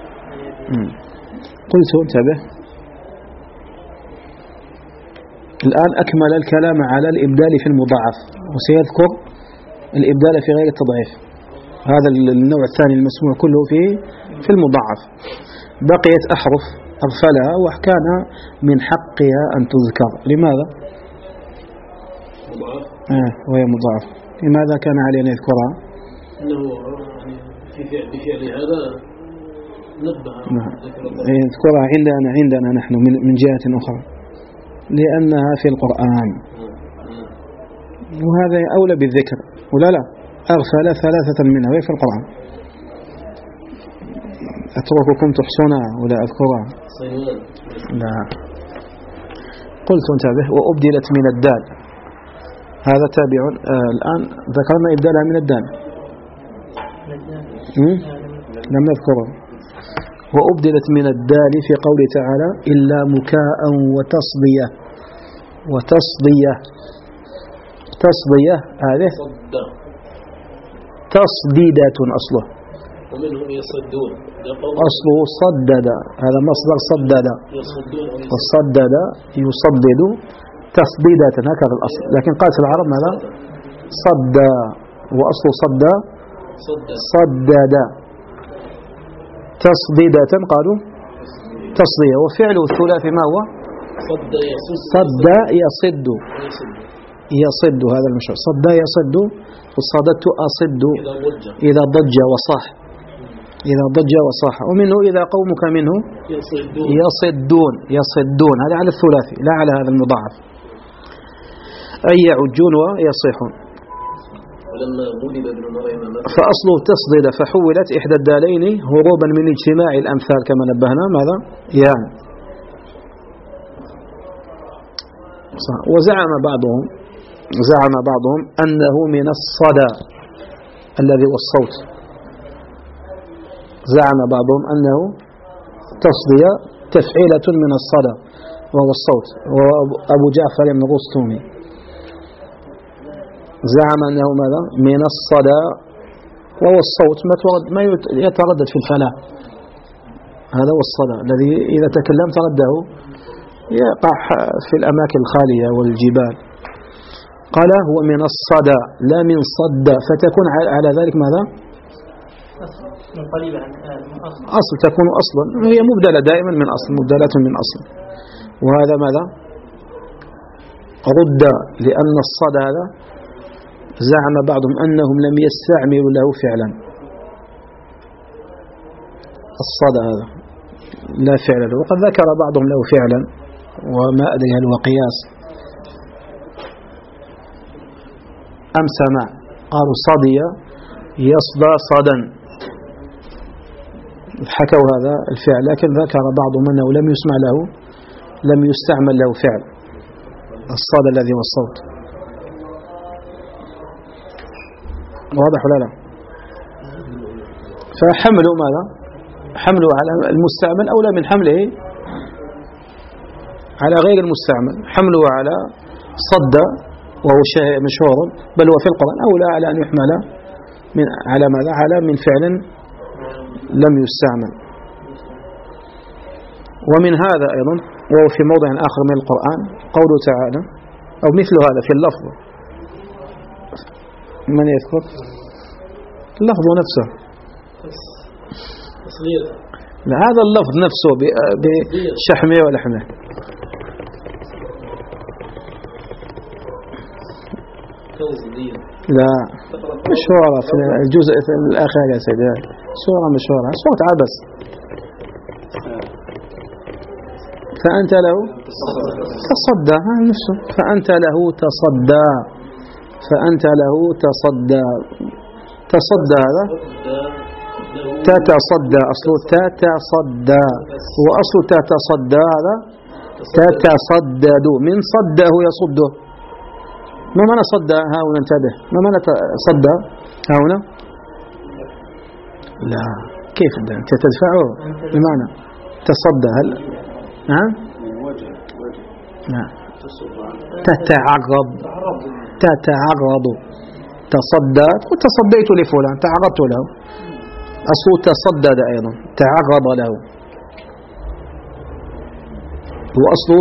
قلت انتبه الآن أكمل الكلام على الإبدال في المضاعف، وسيذكر الإبدال في غير التضعيف، هذا النوع الثاني المسموع كله في في المضاعف. بقيت أحرف أغفلها وكان من حقها أن تذكر. لماذا؟ آه وهي مضاعف. لماذا كان علينا يذكرها؟ أنه في فعل بفعل هذا نبه يذكرها عندنا عندنا نحن من من جهة أخرى لأنها في القرآن، وهذا أولى بالذكر ولا لا؟ أغفل ثلاثة منها وهي في القرآن. أترككم تحصونها ولا أذكرها؟ لا. قلت انتبه. وأبدلت من الدال، هذا تابع. آه الآن ذكرنا إبدالها من الدال لم نذكره. وأبدلت من الدال في قوله تعالى إلا مكاء وتصدية. وتصدية تصدية هذه تصديدة أصله، ومنهم يصدون أصله صدد، هذا مصدر صدد، وصدد يصدد تصديدة هكذا الأصل، لكن قال العرب ماذا؟ صد، وأصله صد صدد. تصديدة قالوا تصدية. وفعله الثلاثي ما هو؟ صد يصد يصد، هذا المشهور. صد يصد، وصددت أصد إذا ضج وصاح، إذا ضج وصاح. ومنه إذا قومك منه يصدون يصدون، هذا على الثلاثي لا على هذا المضاعف. أي يعجون ويصيحون. فأصله تصدد فحولت إحدى الدالين هروبا من اجتماع الأمثال كما نبهنا ماذا؟ يعني. وزعم بعضهم زعم بعضهم أنه من الصدى الذي هو الصوت. زعم بعضهم أنه تصدية تفعيلة من الصدى وهو الصوت. وأبو جعفر بن الرستومي زعم أنه ماذا؟ من الصدى وهو الصوت ما يتردد في الفلاة، هذا هو الصدى الذي إذا تكلمت رده يقع في الأماكن الخالية والجبال. قال هو من الصدى لا من صد، فتكون على ذلك ماذا؟ أصل، تكون أصلا، هي مبدلة دائما من أصل، مبدلة من أصل. وهذا ماذا؟ رد، لأن الصدى هذا زعم بعضهم أنهم لم يستعملوا له فعلا. الصدى هذا لا فعل له، وقد ذكر بعضهم له فعلا وما أدري هل هو قياس أم سماع. قالوا صدي يصدى صدا، حكوا هذا الفعل، لكن ذكر بعضهم أنه لم يسمع له، لم يستعمل له فعل الصدى الذي هو الصوت. واضح ولا لا؟ فحمله ماذا؟ حمله على المستعمل أولى من حمله على غير المستعمل. حمله على صد وهو شيء مشهور بل هو في القرآن أولى على أن يحمل من على ماذا؟ على من فعل لم يستعمل. ومن هذا أيضا وهو في موضع آخر من القرآن قوله تعالى أو مثل هذا في اللفظ. من يذكر اللفظ نفسه؟ لا، هذا اللفظ نفسه بشحمه ولحمه. لا، مشهورة في الجزء الآخر يا سيدي، سورة مشهورة، سورة عبس. فأنت له تصدى، هذا نفسه. فأنت له تصدى، فأنت له تصدى. تصدى هذا تتصدى، أصله تتصدى، وأصل تتصدى هذا تتصدد من صده يصده. ما معنى صدى؟ ها هنا انتبه، ما معنى صدى ها هنا؟ لا، كيف أنت تدفعه؟ بمعنى تصدى هل ها؟ لا، تتعرض تتعرض. تصدى وتصديت لفلان، تعرضت له، أصل تصدد أيضا تعرض له، وأصل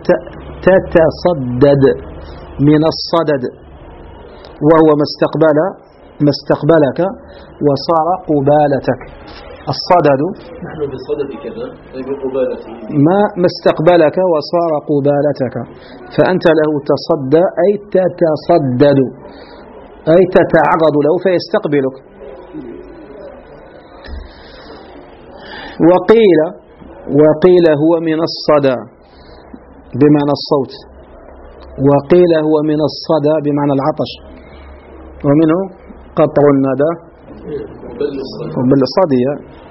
تتصدد من الصدد وهو ما استقبل ما استقبلك وصار قبالتك. الصدد نحن بالصدد كذا أي بقبالته ما ما استقبلك وصار قبالتك، فأنت له تصدى أي تتصدد أي تتعرض له فيستقبلك. وقيل وقيل هو من الصدى بمعنى الصوت، وقيل هو من الصدى بمعنى العطش، ومنه قطر الندى وبالصدي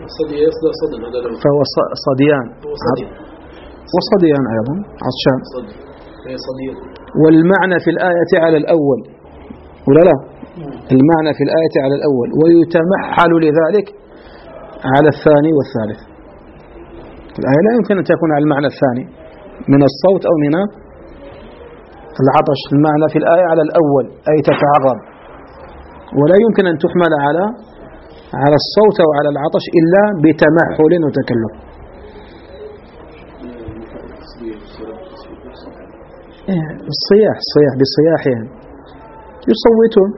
فهو صديان وصديان أيضا عطشان. والمعنى في الآية على الأول ولا لا؟ المعنى في الآية على الأول، ويتمحل لذلك على الثاني والثالث. الآية لا يمكن أن تكون على المعنى الثاني من الصوت أو من العطش. المعنى في الآية على الأول أي تتعرض، ولا يمكن أن تحمل على على الصوت أو على العطش إلا بتمحل وتكلف. الصياح الصياح بالصياحهم يصوتون،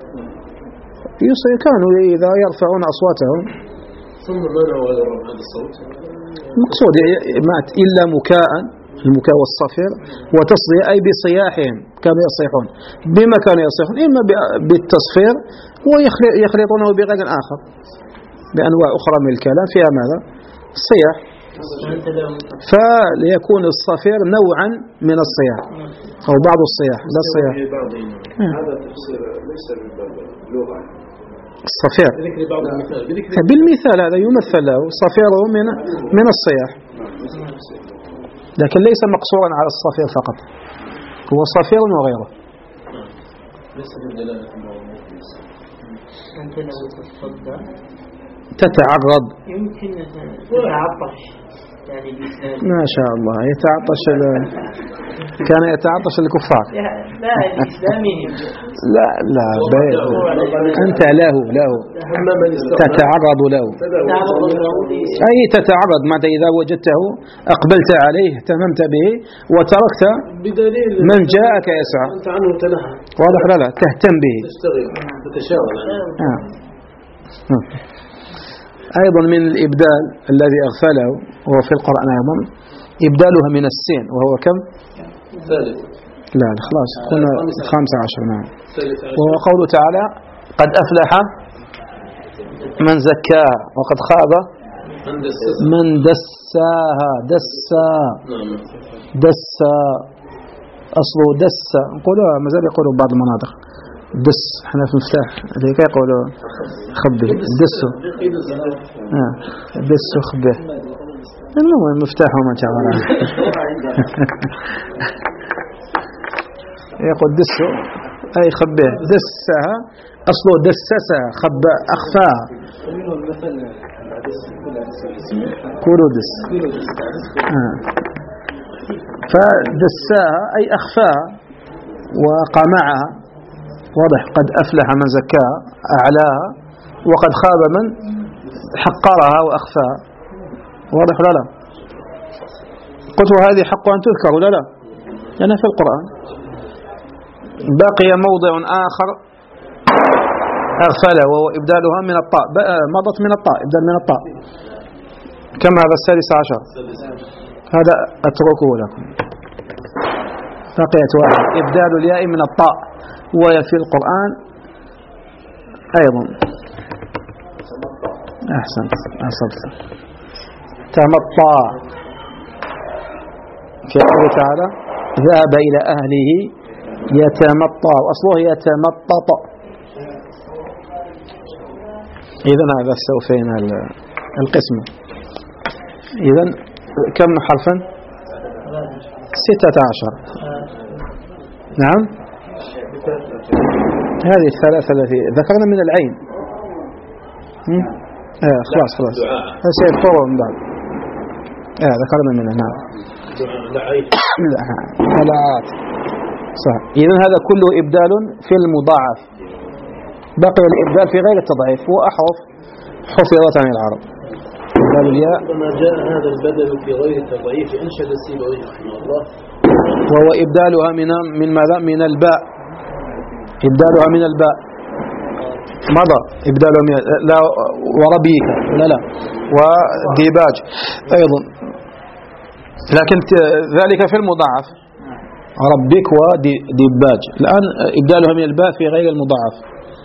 كانوا إذا يرفعون أصواتهم ثم منعوا هذا الصوت. المقصود إلا مكاء، المكاء والصفير، وتصدية أي بصياحهم كانوا يصيحون. بما كانوا يصيحون إما بالتصفير ويخلطونه بغير آخر بأنواع أخرى من الكلام فيها ماذا؟ الصياح. فليكون الصفير نوعا من الصياح أو بعض الصياح لا الصياح. هذا تفسير ليس باللغة الصفير بالمثال هذا يمثل له صفيره من من الصياح، لكن ليس مقصورا على الصفير فقط، هو صفير وغيره. أنت لو تتصدى تتعرض يمكن تتعطش يعني ما شاء الله يتعطش كان يتعطش الكفار. لا الإسلامي لا لا أنت له له تتعرض له أي تتعرض متى إذا وجدته أقبلت عليه اهتممت به وتركت من جاءك يسعى أنت عنه تنهى واضح لا لا تهتم به تتشاور. آه. آه. أيضا من الإبدال الذي أغفله وهو في القرآن أيضا إبدالها من السين وهو كم؟ ثالث. لا خلاص قلنا خامسة عشر. نعم. وهو قوله تعالى قد أفلح من زكاها وقد خاب من دساها. دسا دسا أصله دسا نقولها ما زال يقولوا بعض المناطق دس، احنا في مفتاح اللي كي يقولوا خبه دسه آه. دسه خبه المهم المفتاح وما تعبر عنه يقول دسه أي خبه دسها أصله دسسها خب أخفاها كولو دس آه. فدساها أي أخفاها وقمعها. واضح قد أفلح من زكاها أعلاها وقد خاب من حقرها وأخفاها. واضح ولا لا؟ قلت وهذه حق أن تذكر ولا لا؟ لأنها في القرآن. بقي موضع آخر أغفله وهو إبدالها من الطاء، مضت من الطاء إبدال من الطاء. كم هذا؟ السادس عشر. هذا أتركه لكم. بقيت واحد إبدال الياء من الطاء وهي في القرآن أيضا. أحسنت أصبت. تمطى في قوله تعالى ذهب إلى أهله يتمطى وأصله يتمطط. إذن هذا استوفينا القسم. إذن كم حرفا؟ ستة عشر. نعم هذه الثلاثة التي ذكرنا من العين. آه خلاص خلاص سيذكروا من بعد. آه ذكرنا منها. نعم ثلاث صح. إذن هذا كله إبدال في المضاعف. بقي الإبدال في غير التضعيف وأحرف حفظت عن العرب. لما جاء هذا البدل في غير التضعيف أنشد السيبوي رحمه الله وهو إبدالها من من ماذا؟ من الباء. إبدالها من الباء مضى إبداله من لا وربيك لا لا وديباج أيضا، لكن ذلك في المضاعف ربك وديباج. الآن إبدالها من الباء في غير المضاعف.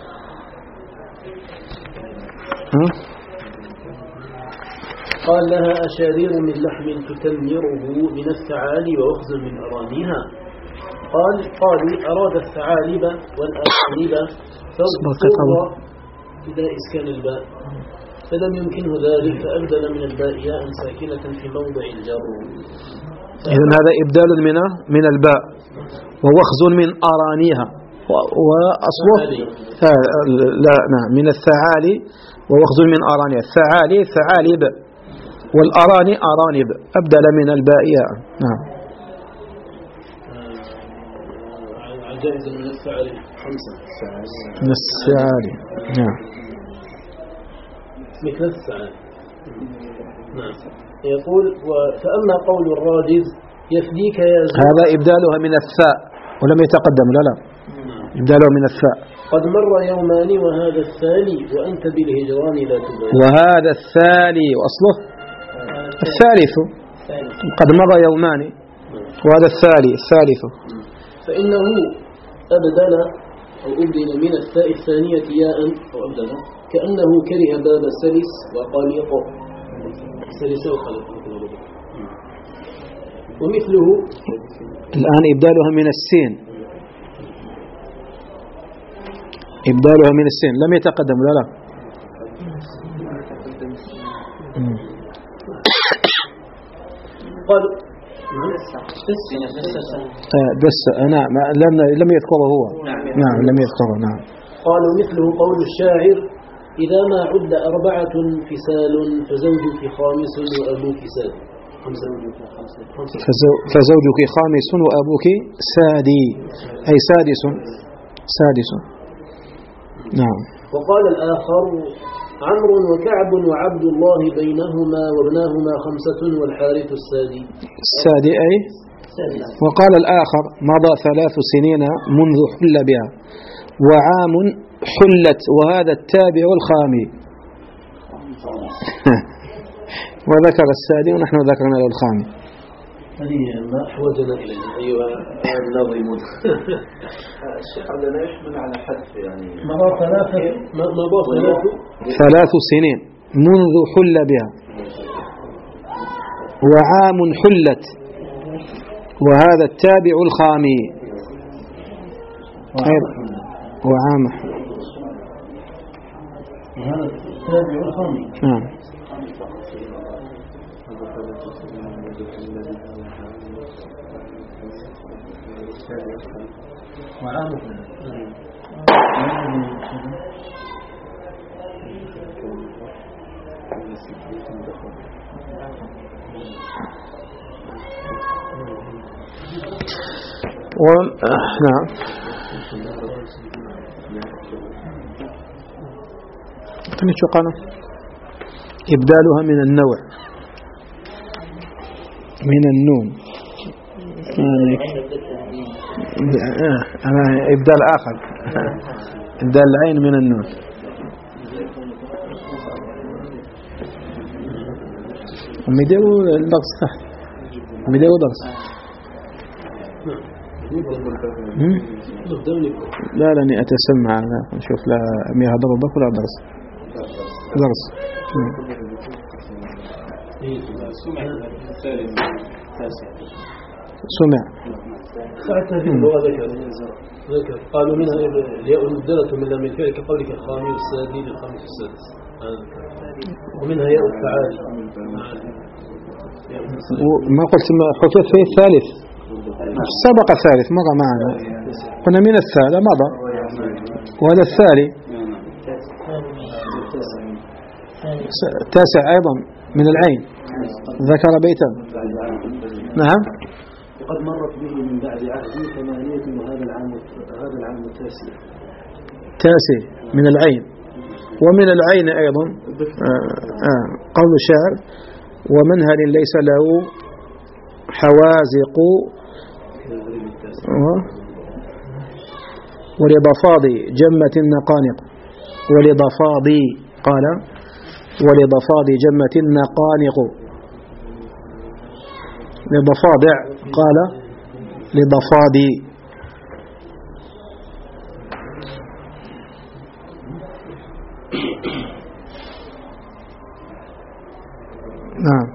قال لها أشارير من لحم تتمره من الثعالي وأخذ من أرانيها. قال قالوا أراد الثعالب والأرانب فاضطر إلى إسكان الباء فلم يمكنه ذلك فأبدل من الباء ياء ساكنة في موضع الجر. إذن هذا إبدال من من الباء ووخز من أرانيها وأصله لا نعم من الثعالي ووخز من أرانيها. الثعالي ثعالب والأراني أرانب أبدل من الباء ياء. نعم. عجائز من الثعالي خمسة من الثعالي نعم مثل الثعالي. نعم. يقول فأما قول الراجز يفديك يا زوج هذا إبدالها من الثاء ولم يتقدم لا لا إبدالها من الثاء. قد مر يومان وهذا الثاني وأنت بالهجران لا تبالي. وهذا الثاني وأصله الثالث قد مر يومان وهذا الثالث الثالث. فإنه أبدل أو أبدل من الثاء الثانية ياء أو أبدل كأنه كره باب سلس وقليق سلس وقليق. ومثله الآن إبدالها من السين إبدالها من السين لم يتقدم لا لا قال دس نعم لم لم يذكره هو نعم لم يذكره نعم. قالوا مثله قول الشاعر إذا ما عد أربعة فسال فزوجك خامس وأبوك ساد. فزوجك خامس وأبوك سادي أي سادس سادس. نعم. وقال الآخر عمرو وكعب وعبد الله بينهما وابناهما خمسة والحارث السادي السادي أي. وقال الآخر مضى ثلاث سنين منذ حل بها وعام حلت وهذا التابع الخامي. وذكر السادي ونحن ذكرنا له الخامي. هذه ما أحوجنا إليه أيها الناظمون. الشيخ عندنا يحمل على حذف يعني مضى ثلاثة مضى ثلاث ثلاث سنين منذ حل بها وعام حلت وهذا التابع الخامي وعام وهذا التابع الخامي. نعم. وعام و... نعم. شو قالوا إبدالها من النوع من النون أنا إبدال آخر إبدال العين من النون. ومديو الدرس تحت مديو درس لا لاني أتسمع نشوف لا مياه ضربك ولا درس درس سمع ساعتها في اللغة ذكر ذكر قالوا منها الياء المبدلة من لام الفعل كقولك الخامس السادس للخامس السادس ومنها ياء التعالي. ما قلت حطيت فيه الثالث سبق الثالث مضى معنا قلنا من الثالث مضى وهذا الثالث التاسع أيضا من العين ذكر بيتا. نعم. وقد مرت به من بعد عهد ثمانية وهذا العام هذا العام التاسع تاسع من العين ومن العين أيضا آه آه قول الشاعر ومنهل ليس له حوازق ولبفاض جمة النقانق ولضفادي قال ولضفادي جمة النقانق. لضفادع قال لضفادي. نعم.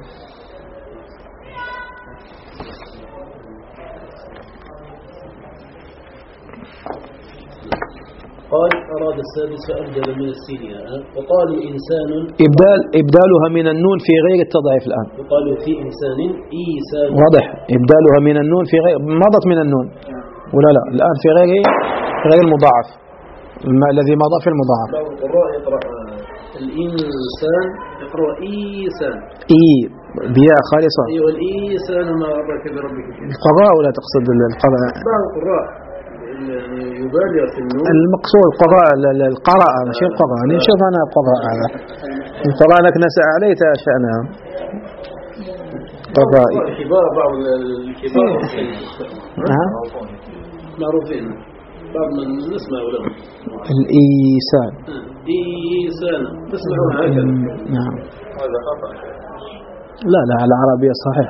قال أراد السادس فأبدل من السينياء وقالوا إنسان إبدال إبدالها من النون في غير التضعيف الآن. وقالوا في إنسان إيسان. واضح إبدالها من النون في غير مضت من النون ولا لا الآن في غير غير المضاعف الذي مضى في المضاعف. بعض القراء يقرأ الإنسان يقرأ إيسان إي بياء خالصة. أيوة الإيسان ما ربك بربك. القراء ولا تقصد القراء؟ بعض القراء يعني يبالغ في النون. المقصود القراء القراءة مش القراء. يعني شوف أنا قراء هذا القراء لك نسأ عليه شأنها قرائي. الكبار بعض الكبار معروفين بعض من نسمع لهم الإيسان. إيسان تسمعون هكذا. نعم. هذا خطأ. لا لا العربية صحيح.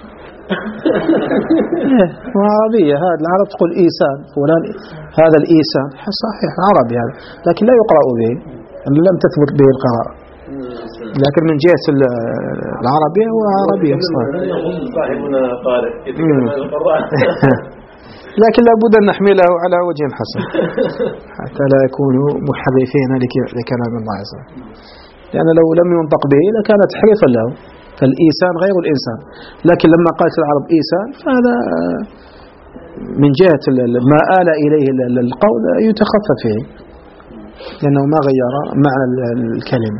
عربية هذا العرب تقول إيسان فلان هذا الإيسان صحيح عربي هذا لكن لا يقرأ به لم تثبت به القراءة لكن من جهة العربية هو عربية صاحبنا قارئ لكن لابد أن نحمله على وجه حسن حتى لا يكونوا محرفين لكلام الله عز وجل لأن لو لم ينطق به لكان تحريفا له. فالإيسان غير الإنسان لكن لما قالت العرب إيسان فهذا من جهة ما آل إليه القول يتخفف فيه لأنه ما غير معنى الكلمة.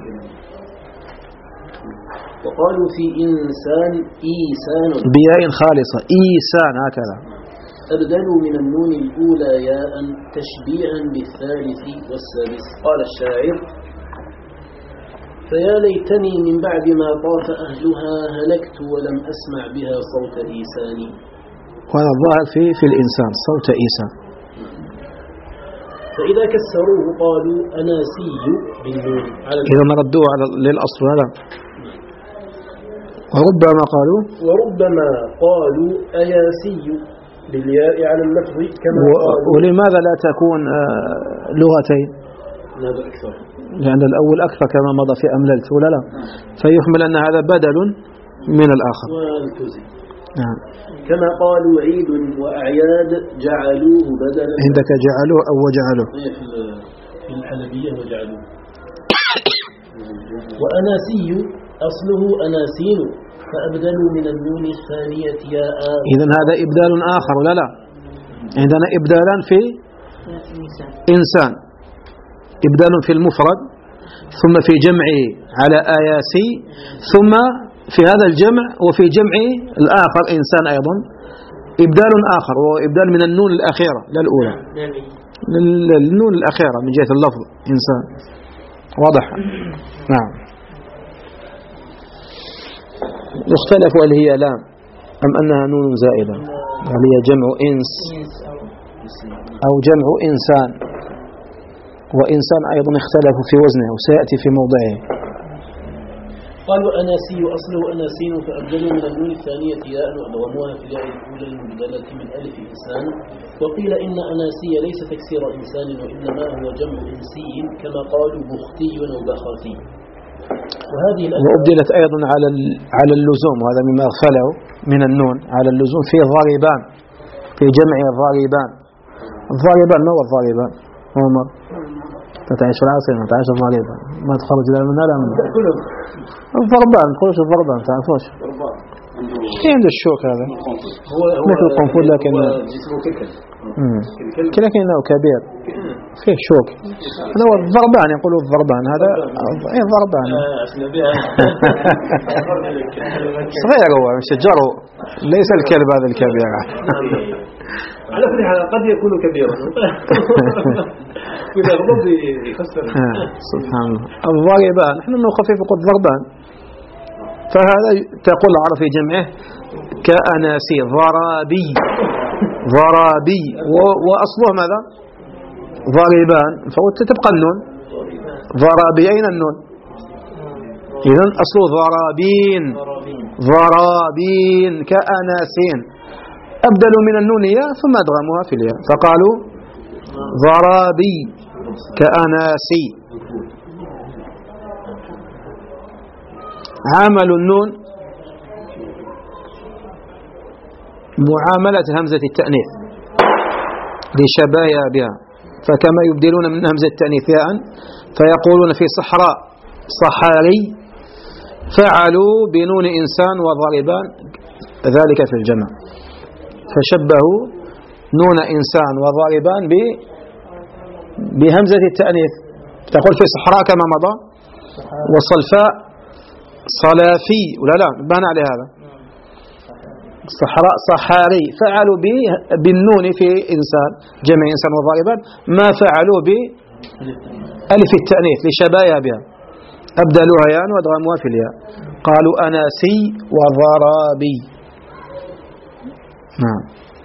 وقالوا في إنسان إيسان بياء خالصة إيسان هكذا. أبدلوا من النون الأولى ياء تشبيعا بالثالث والسادس. قال الشاعر فيا ليتني من بعد ما طاف أهلها هلكت ولم أسمع بها صوت إيسان. وهذا الظاهر في في الإنسان صوت إيسان. فإذا كسروه قالوا أناسي بالنون على إذا ردوه على للأصل هذا. وربما قالوا وربما قالوا أياسي بالياء على اللفظ كما و... قالوا. ولماذا لا تكون لغتين؟ هذا أكثر لأن الأول أكثر كما مضى في أمللت ولا لا فيحمل أن هذا بدل من الآخر. نعم. كما قالوا عيد وأعياد جعلوه بدلا. عندك جعلوه أو وجعلوه في الحلبية وجعلوه. وأناسي أصله أناسين فأبدلوا من النون الثانية ياء. إذن هذا إبدال آخر ولا لا عندنا إبدالان في إنسان إبدال في المفرد ثم في جمع على آياسي ثم في هذا الجمع وفي جمع الآخر إنسان أيضا إبدال آخر وهو إبدال من النون الأخيرة لا الأولى النون الأخيرة من جهة اللفظ إنسان. واضح. نعم. يختلف هل هي لام أم أنها نون زائدة هل هي جمع إنس أو جمع إنسان. وإنسان أيضا اختلف في وزنه وسيأتي في موضعه. قالوا أناسي أصله أناسين فأبدلوا من النون الثانية ياء وضموها في الياء الأولى المبدلة من ألف إنسان. وقيل إن أناسي ليس تكسير إنسان وإنما هو جمع إنسي كما قالوا بختي وبخاتي. وهذه وأبدلت أيضا على على اللزوم وهذا مما أغفله من النون على اللزوم في ضاربان في جمع الضاربان. الضاربان ما هو الضاربان؟ عمر تعيش العاصمة تعيش الضاربان ما تخرج لا من لا من الضربان تقولش الضربان تعرفوش في عند الشوك هذا مثل القنفذ لكن لكنه كبير فيه شوك هذا هو الضربان يقولوا الضربان هذا ايه الضربان صغير هو مش جرو ليس الكلب هذا الكبير على كل حال قد يكون كبيرا إذا غضب يفسر. سبحان الله. الضربان نحن نخفف قد ضربان فهذا تقول العرب في جمعه كأناسي ضرابي ضرابي وأصله ماذا ضربان فهو تبقى النون ضرابي أين النون؟ إذن أصل ضرابين ضرابين كأناسين أبدلوا من النون ياء ثم أدغموها في الياء فقالوا ضرابي كأناسي. عاملوا النون معاملة همزة التأنيث لشبايا بها، فكما يبدلون من همزة التأنيث ياء فيقولون في صحراء صحاري فعلوا بنون إنسان وضربان ذلك في الجمع، فشبهوا نون إنسان وضربان بهمزة التأنيث. تقول في صحراء كما مضى، وصلفاء صلافي ولا لا بان على هذا صحراء صحاري فعلوا بالنون في إنسان جمع إنسان وضربان ما فعلوا بألف التأنيث لشبايا بها، أبدلوها ياء وادغموها في الياء قالوا أناسي وضرابي. نعم.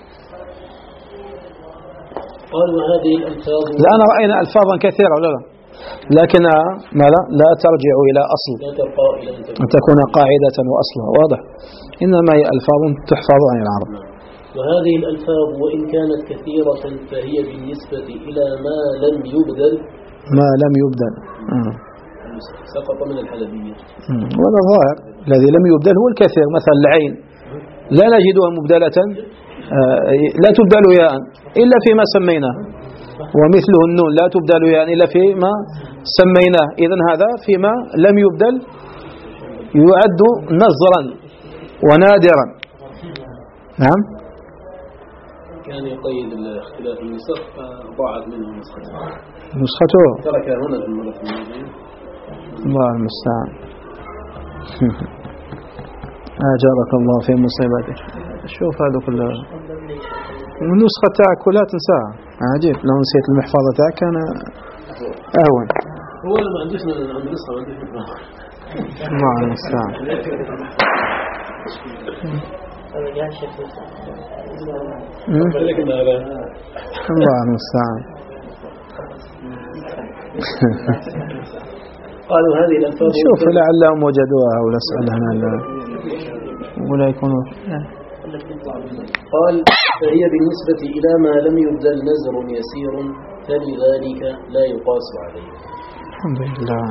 قالوا هذه الألفاظ الآن رأينا ألفاظا كثيرة ولا لا، لكنها ما لا, لا ترجع إلى أصل أن تكون قاعدة وأصلها واضح، إنما هي ألفاظ تحفظ عن العرب. وهذه الألفاظ وإن كانت كثيرة فهي بالنسبة إلى ما لم يبدل ما لم يبدل آه. سقط من الحلبية، وهذا الظاهر الذي لم يبدل هو الكثير. مثلا العين لا نجدها مبدلة آه لا تبدل ياء إلا فيما سميناه، ومثله النون لا تبدل ياء إلا فيما سميناه، إذن هذا فيما لم يبدل يعد نظرا ونادرا. نعم. كان يقيد الاختلاف النسخ فضاعت منه نسخته نسخته تركها هنا في المرة الماضية. الله المستعان. أجابك الله في مصيبتك. شوف هذا كله النسخة تاعك كلها تنساها، عجيب لو نسيت المحفظة تاعك كان أهون. هو أنا ما عنديش عند نسخة ما عنديش محفظة. الله المستعان. الله المستعان. قالوا هذه الألفاظ شوف لعلهم وجدوها ولا سألنا ولا يكونوا. قال فهي بالنسبة إلى ما لم يبدل نزر يسير فلذلك لا يقاس عليه. الحمد لله.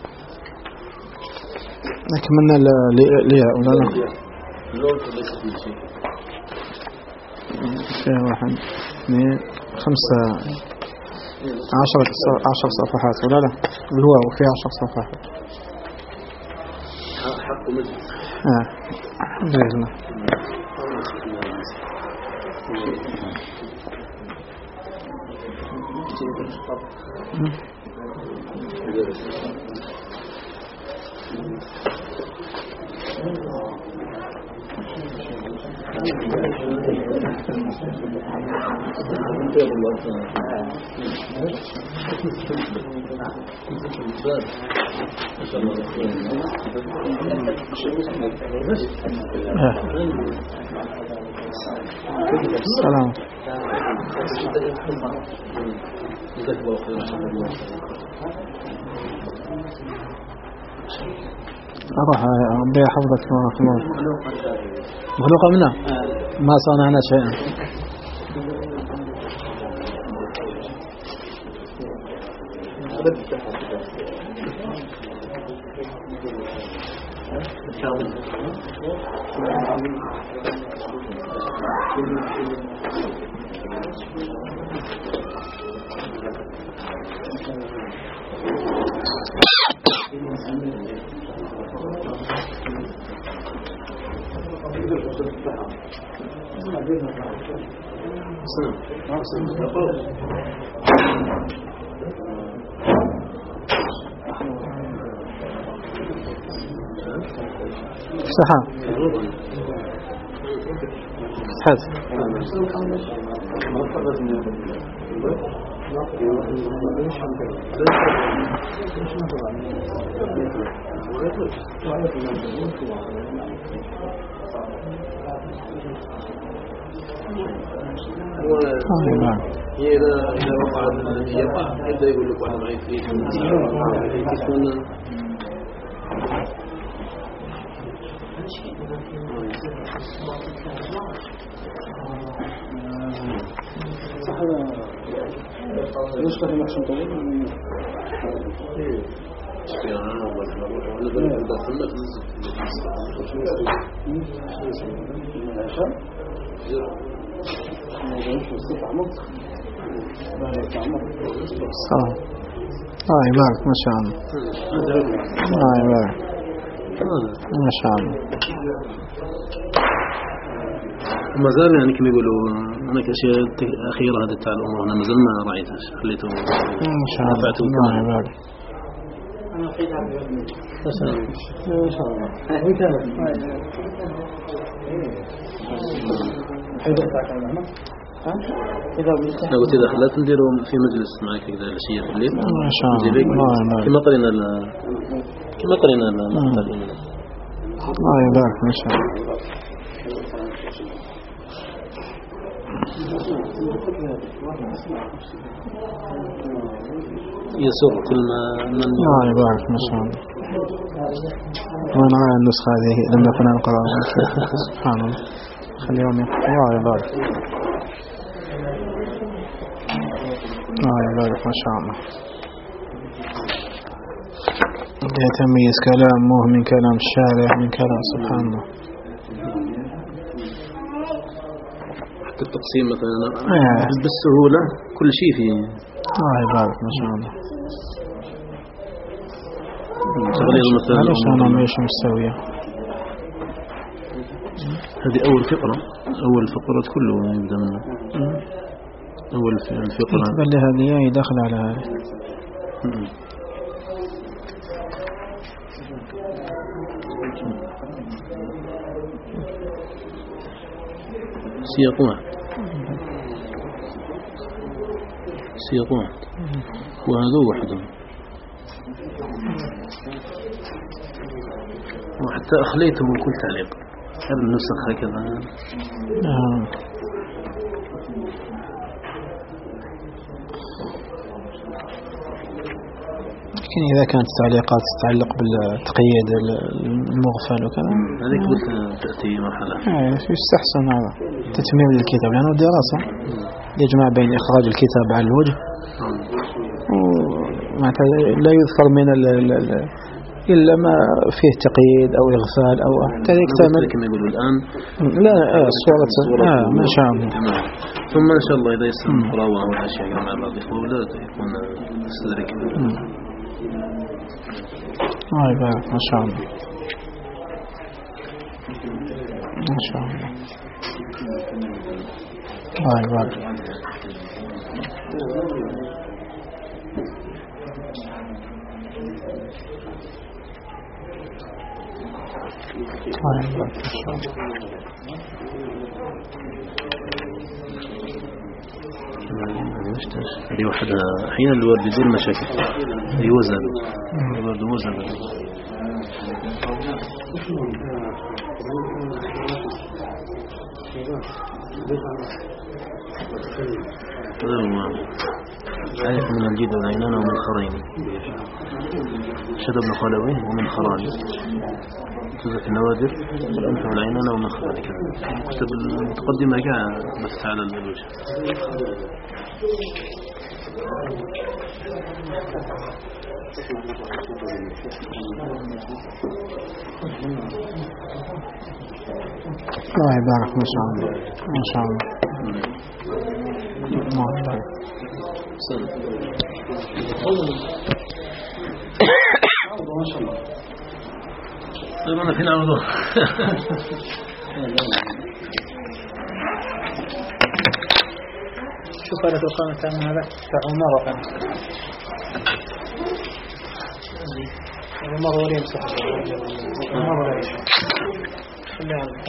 أكملنا لياء ولا لا؟ في واحد اثنين خمسة عشرة عشر صفحات ولا لا؟ اللي هو وفي عشر صفحات. حق مجلس. آه. الحمد لله. السلام. أروح أبي حفظك بارك الله. مخلوقة منا ما صنعنا شيئا. صحة حد هو هي إذا إذا وقعت الذي يقع يبدأ يقول لك واحد معي فيه يكسون ليش كان محشن طويل؟ يا الله أنا بقول لك بس ما صح. آه يبارك ما شاء الله. آه يبارك ما شاء الله. ما زال يعني كما يقولوا هناك أشياء أخيرة هذه تاع الأمور أنا ما زال ما رأيتها خليته ما شاء الله. الله يبارك. أنا أخيدها بيوم إن شاء الله. وين كانت؟ حيدر تاعك هنا؟ ها؟ إذا أنا قلت إذا خلات نديروا في مجلس معك كذا العشية في الليل. ما شاء الله. كما قرينا ال كما قرينا المقطع. الله يبارك ما شاء الله. يسر كل ما من الله يبارك ما شاء الله. وانا على النسخة هذه لما كنا نقرأ سبحان الله خليهم يقرأ. الله يبارك الله يبارك ما شاء الله. يتميز كلامه من كلام الشارع من كلام سبحان الله. حتى التقسيم مثلا بالسهولة كل شيء فيه. الله يبارك ما شاء الله. تغليظ مثلا ليش أنا ماشي مستوية. هذه أول فقرة أول فقرة كله يبدأ منه أول الفقرة. تقول لي هذه هي داخل على هذه. سياق واحد سياق واحد وهذا وحده وحتى أخليته من كل تعليق هذا النسخ هكذا. آه. لكن إذا كانت تعليقات تتعلق بالتقييد المغفل وكذا هذيك قلت تأتي مرحلة يستحسن هذا تتميم للكتاب لأنه دراسة يجمع بين إخراج الكتاب على الوجه ولا يذكر من ال ال ال إلا ما فيه تقييد أو إغفال أو حتى يكتمل كما يقولوا الآن لا الصورة آه ما شاء الله. ثم إن شاء الله إذا يسلم القراءة والأشياء مع بعض الأولاد يكون استدرك. الله يبارك ما شاء الله ما شاء الله. الله يبارك. الله يبارك ما شاء الله. هذه وحدها أحيانا الورد يدير مشاكل يوزن الورد وزن عارف من الجيد والعينان ومن خرين شد ابن خلوي ومن خران جزء النوادر والأنف والعينان ومن خران كتب المتقدمة جاء بس على الوجه. الله يبارك ما شاء الله ما شاء الله. الله يبارك. ما شاء الله. أنا في نعوذ. شوف هذا القائمة كان هذا عمر وكان عمر ولي يمسح عمر ولا يشوف.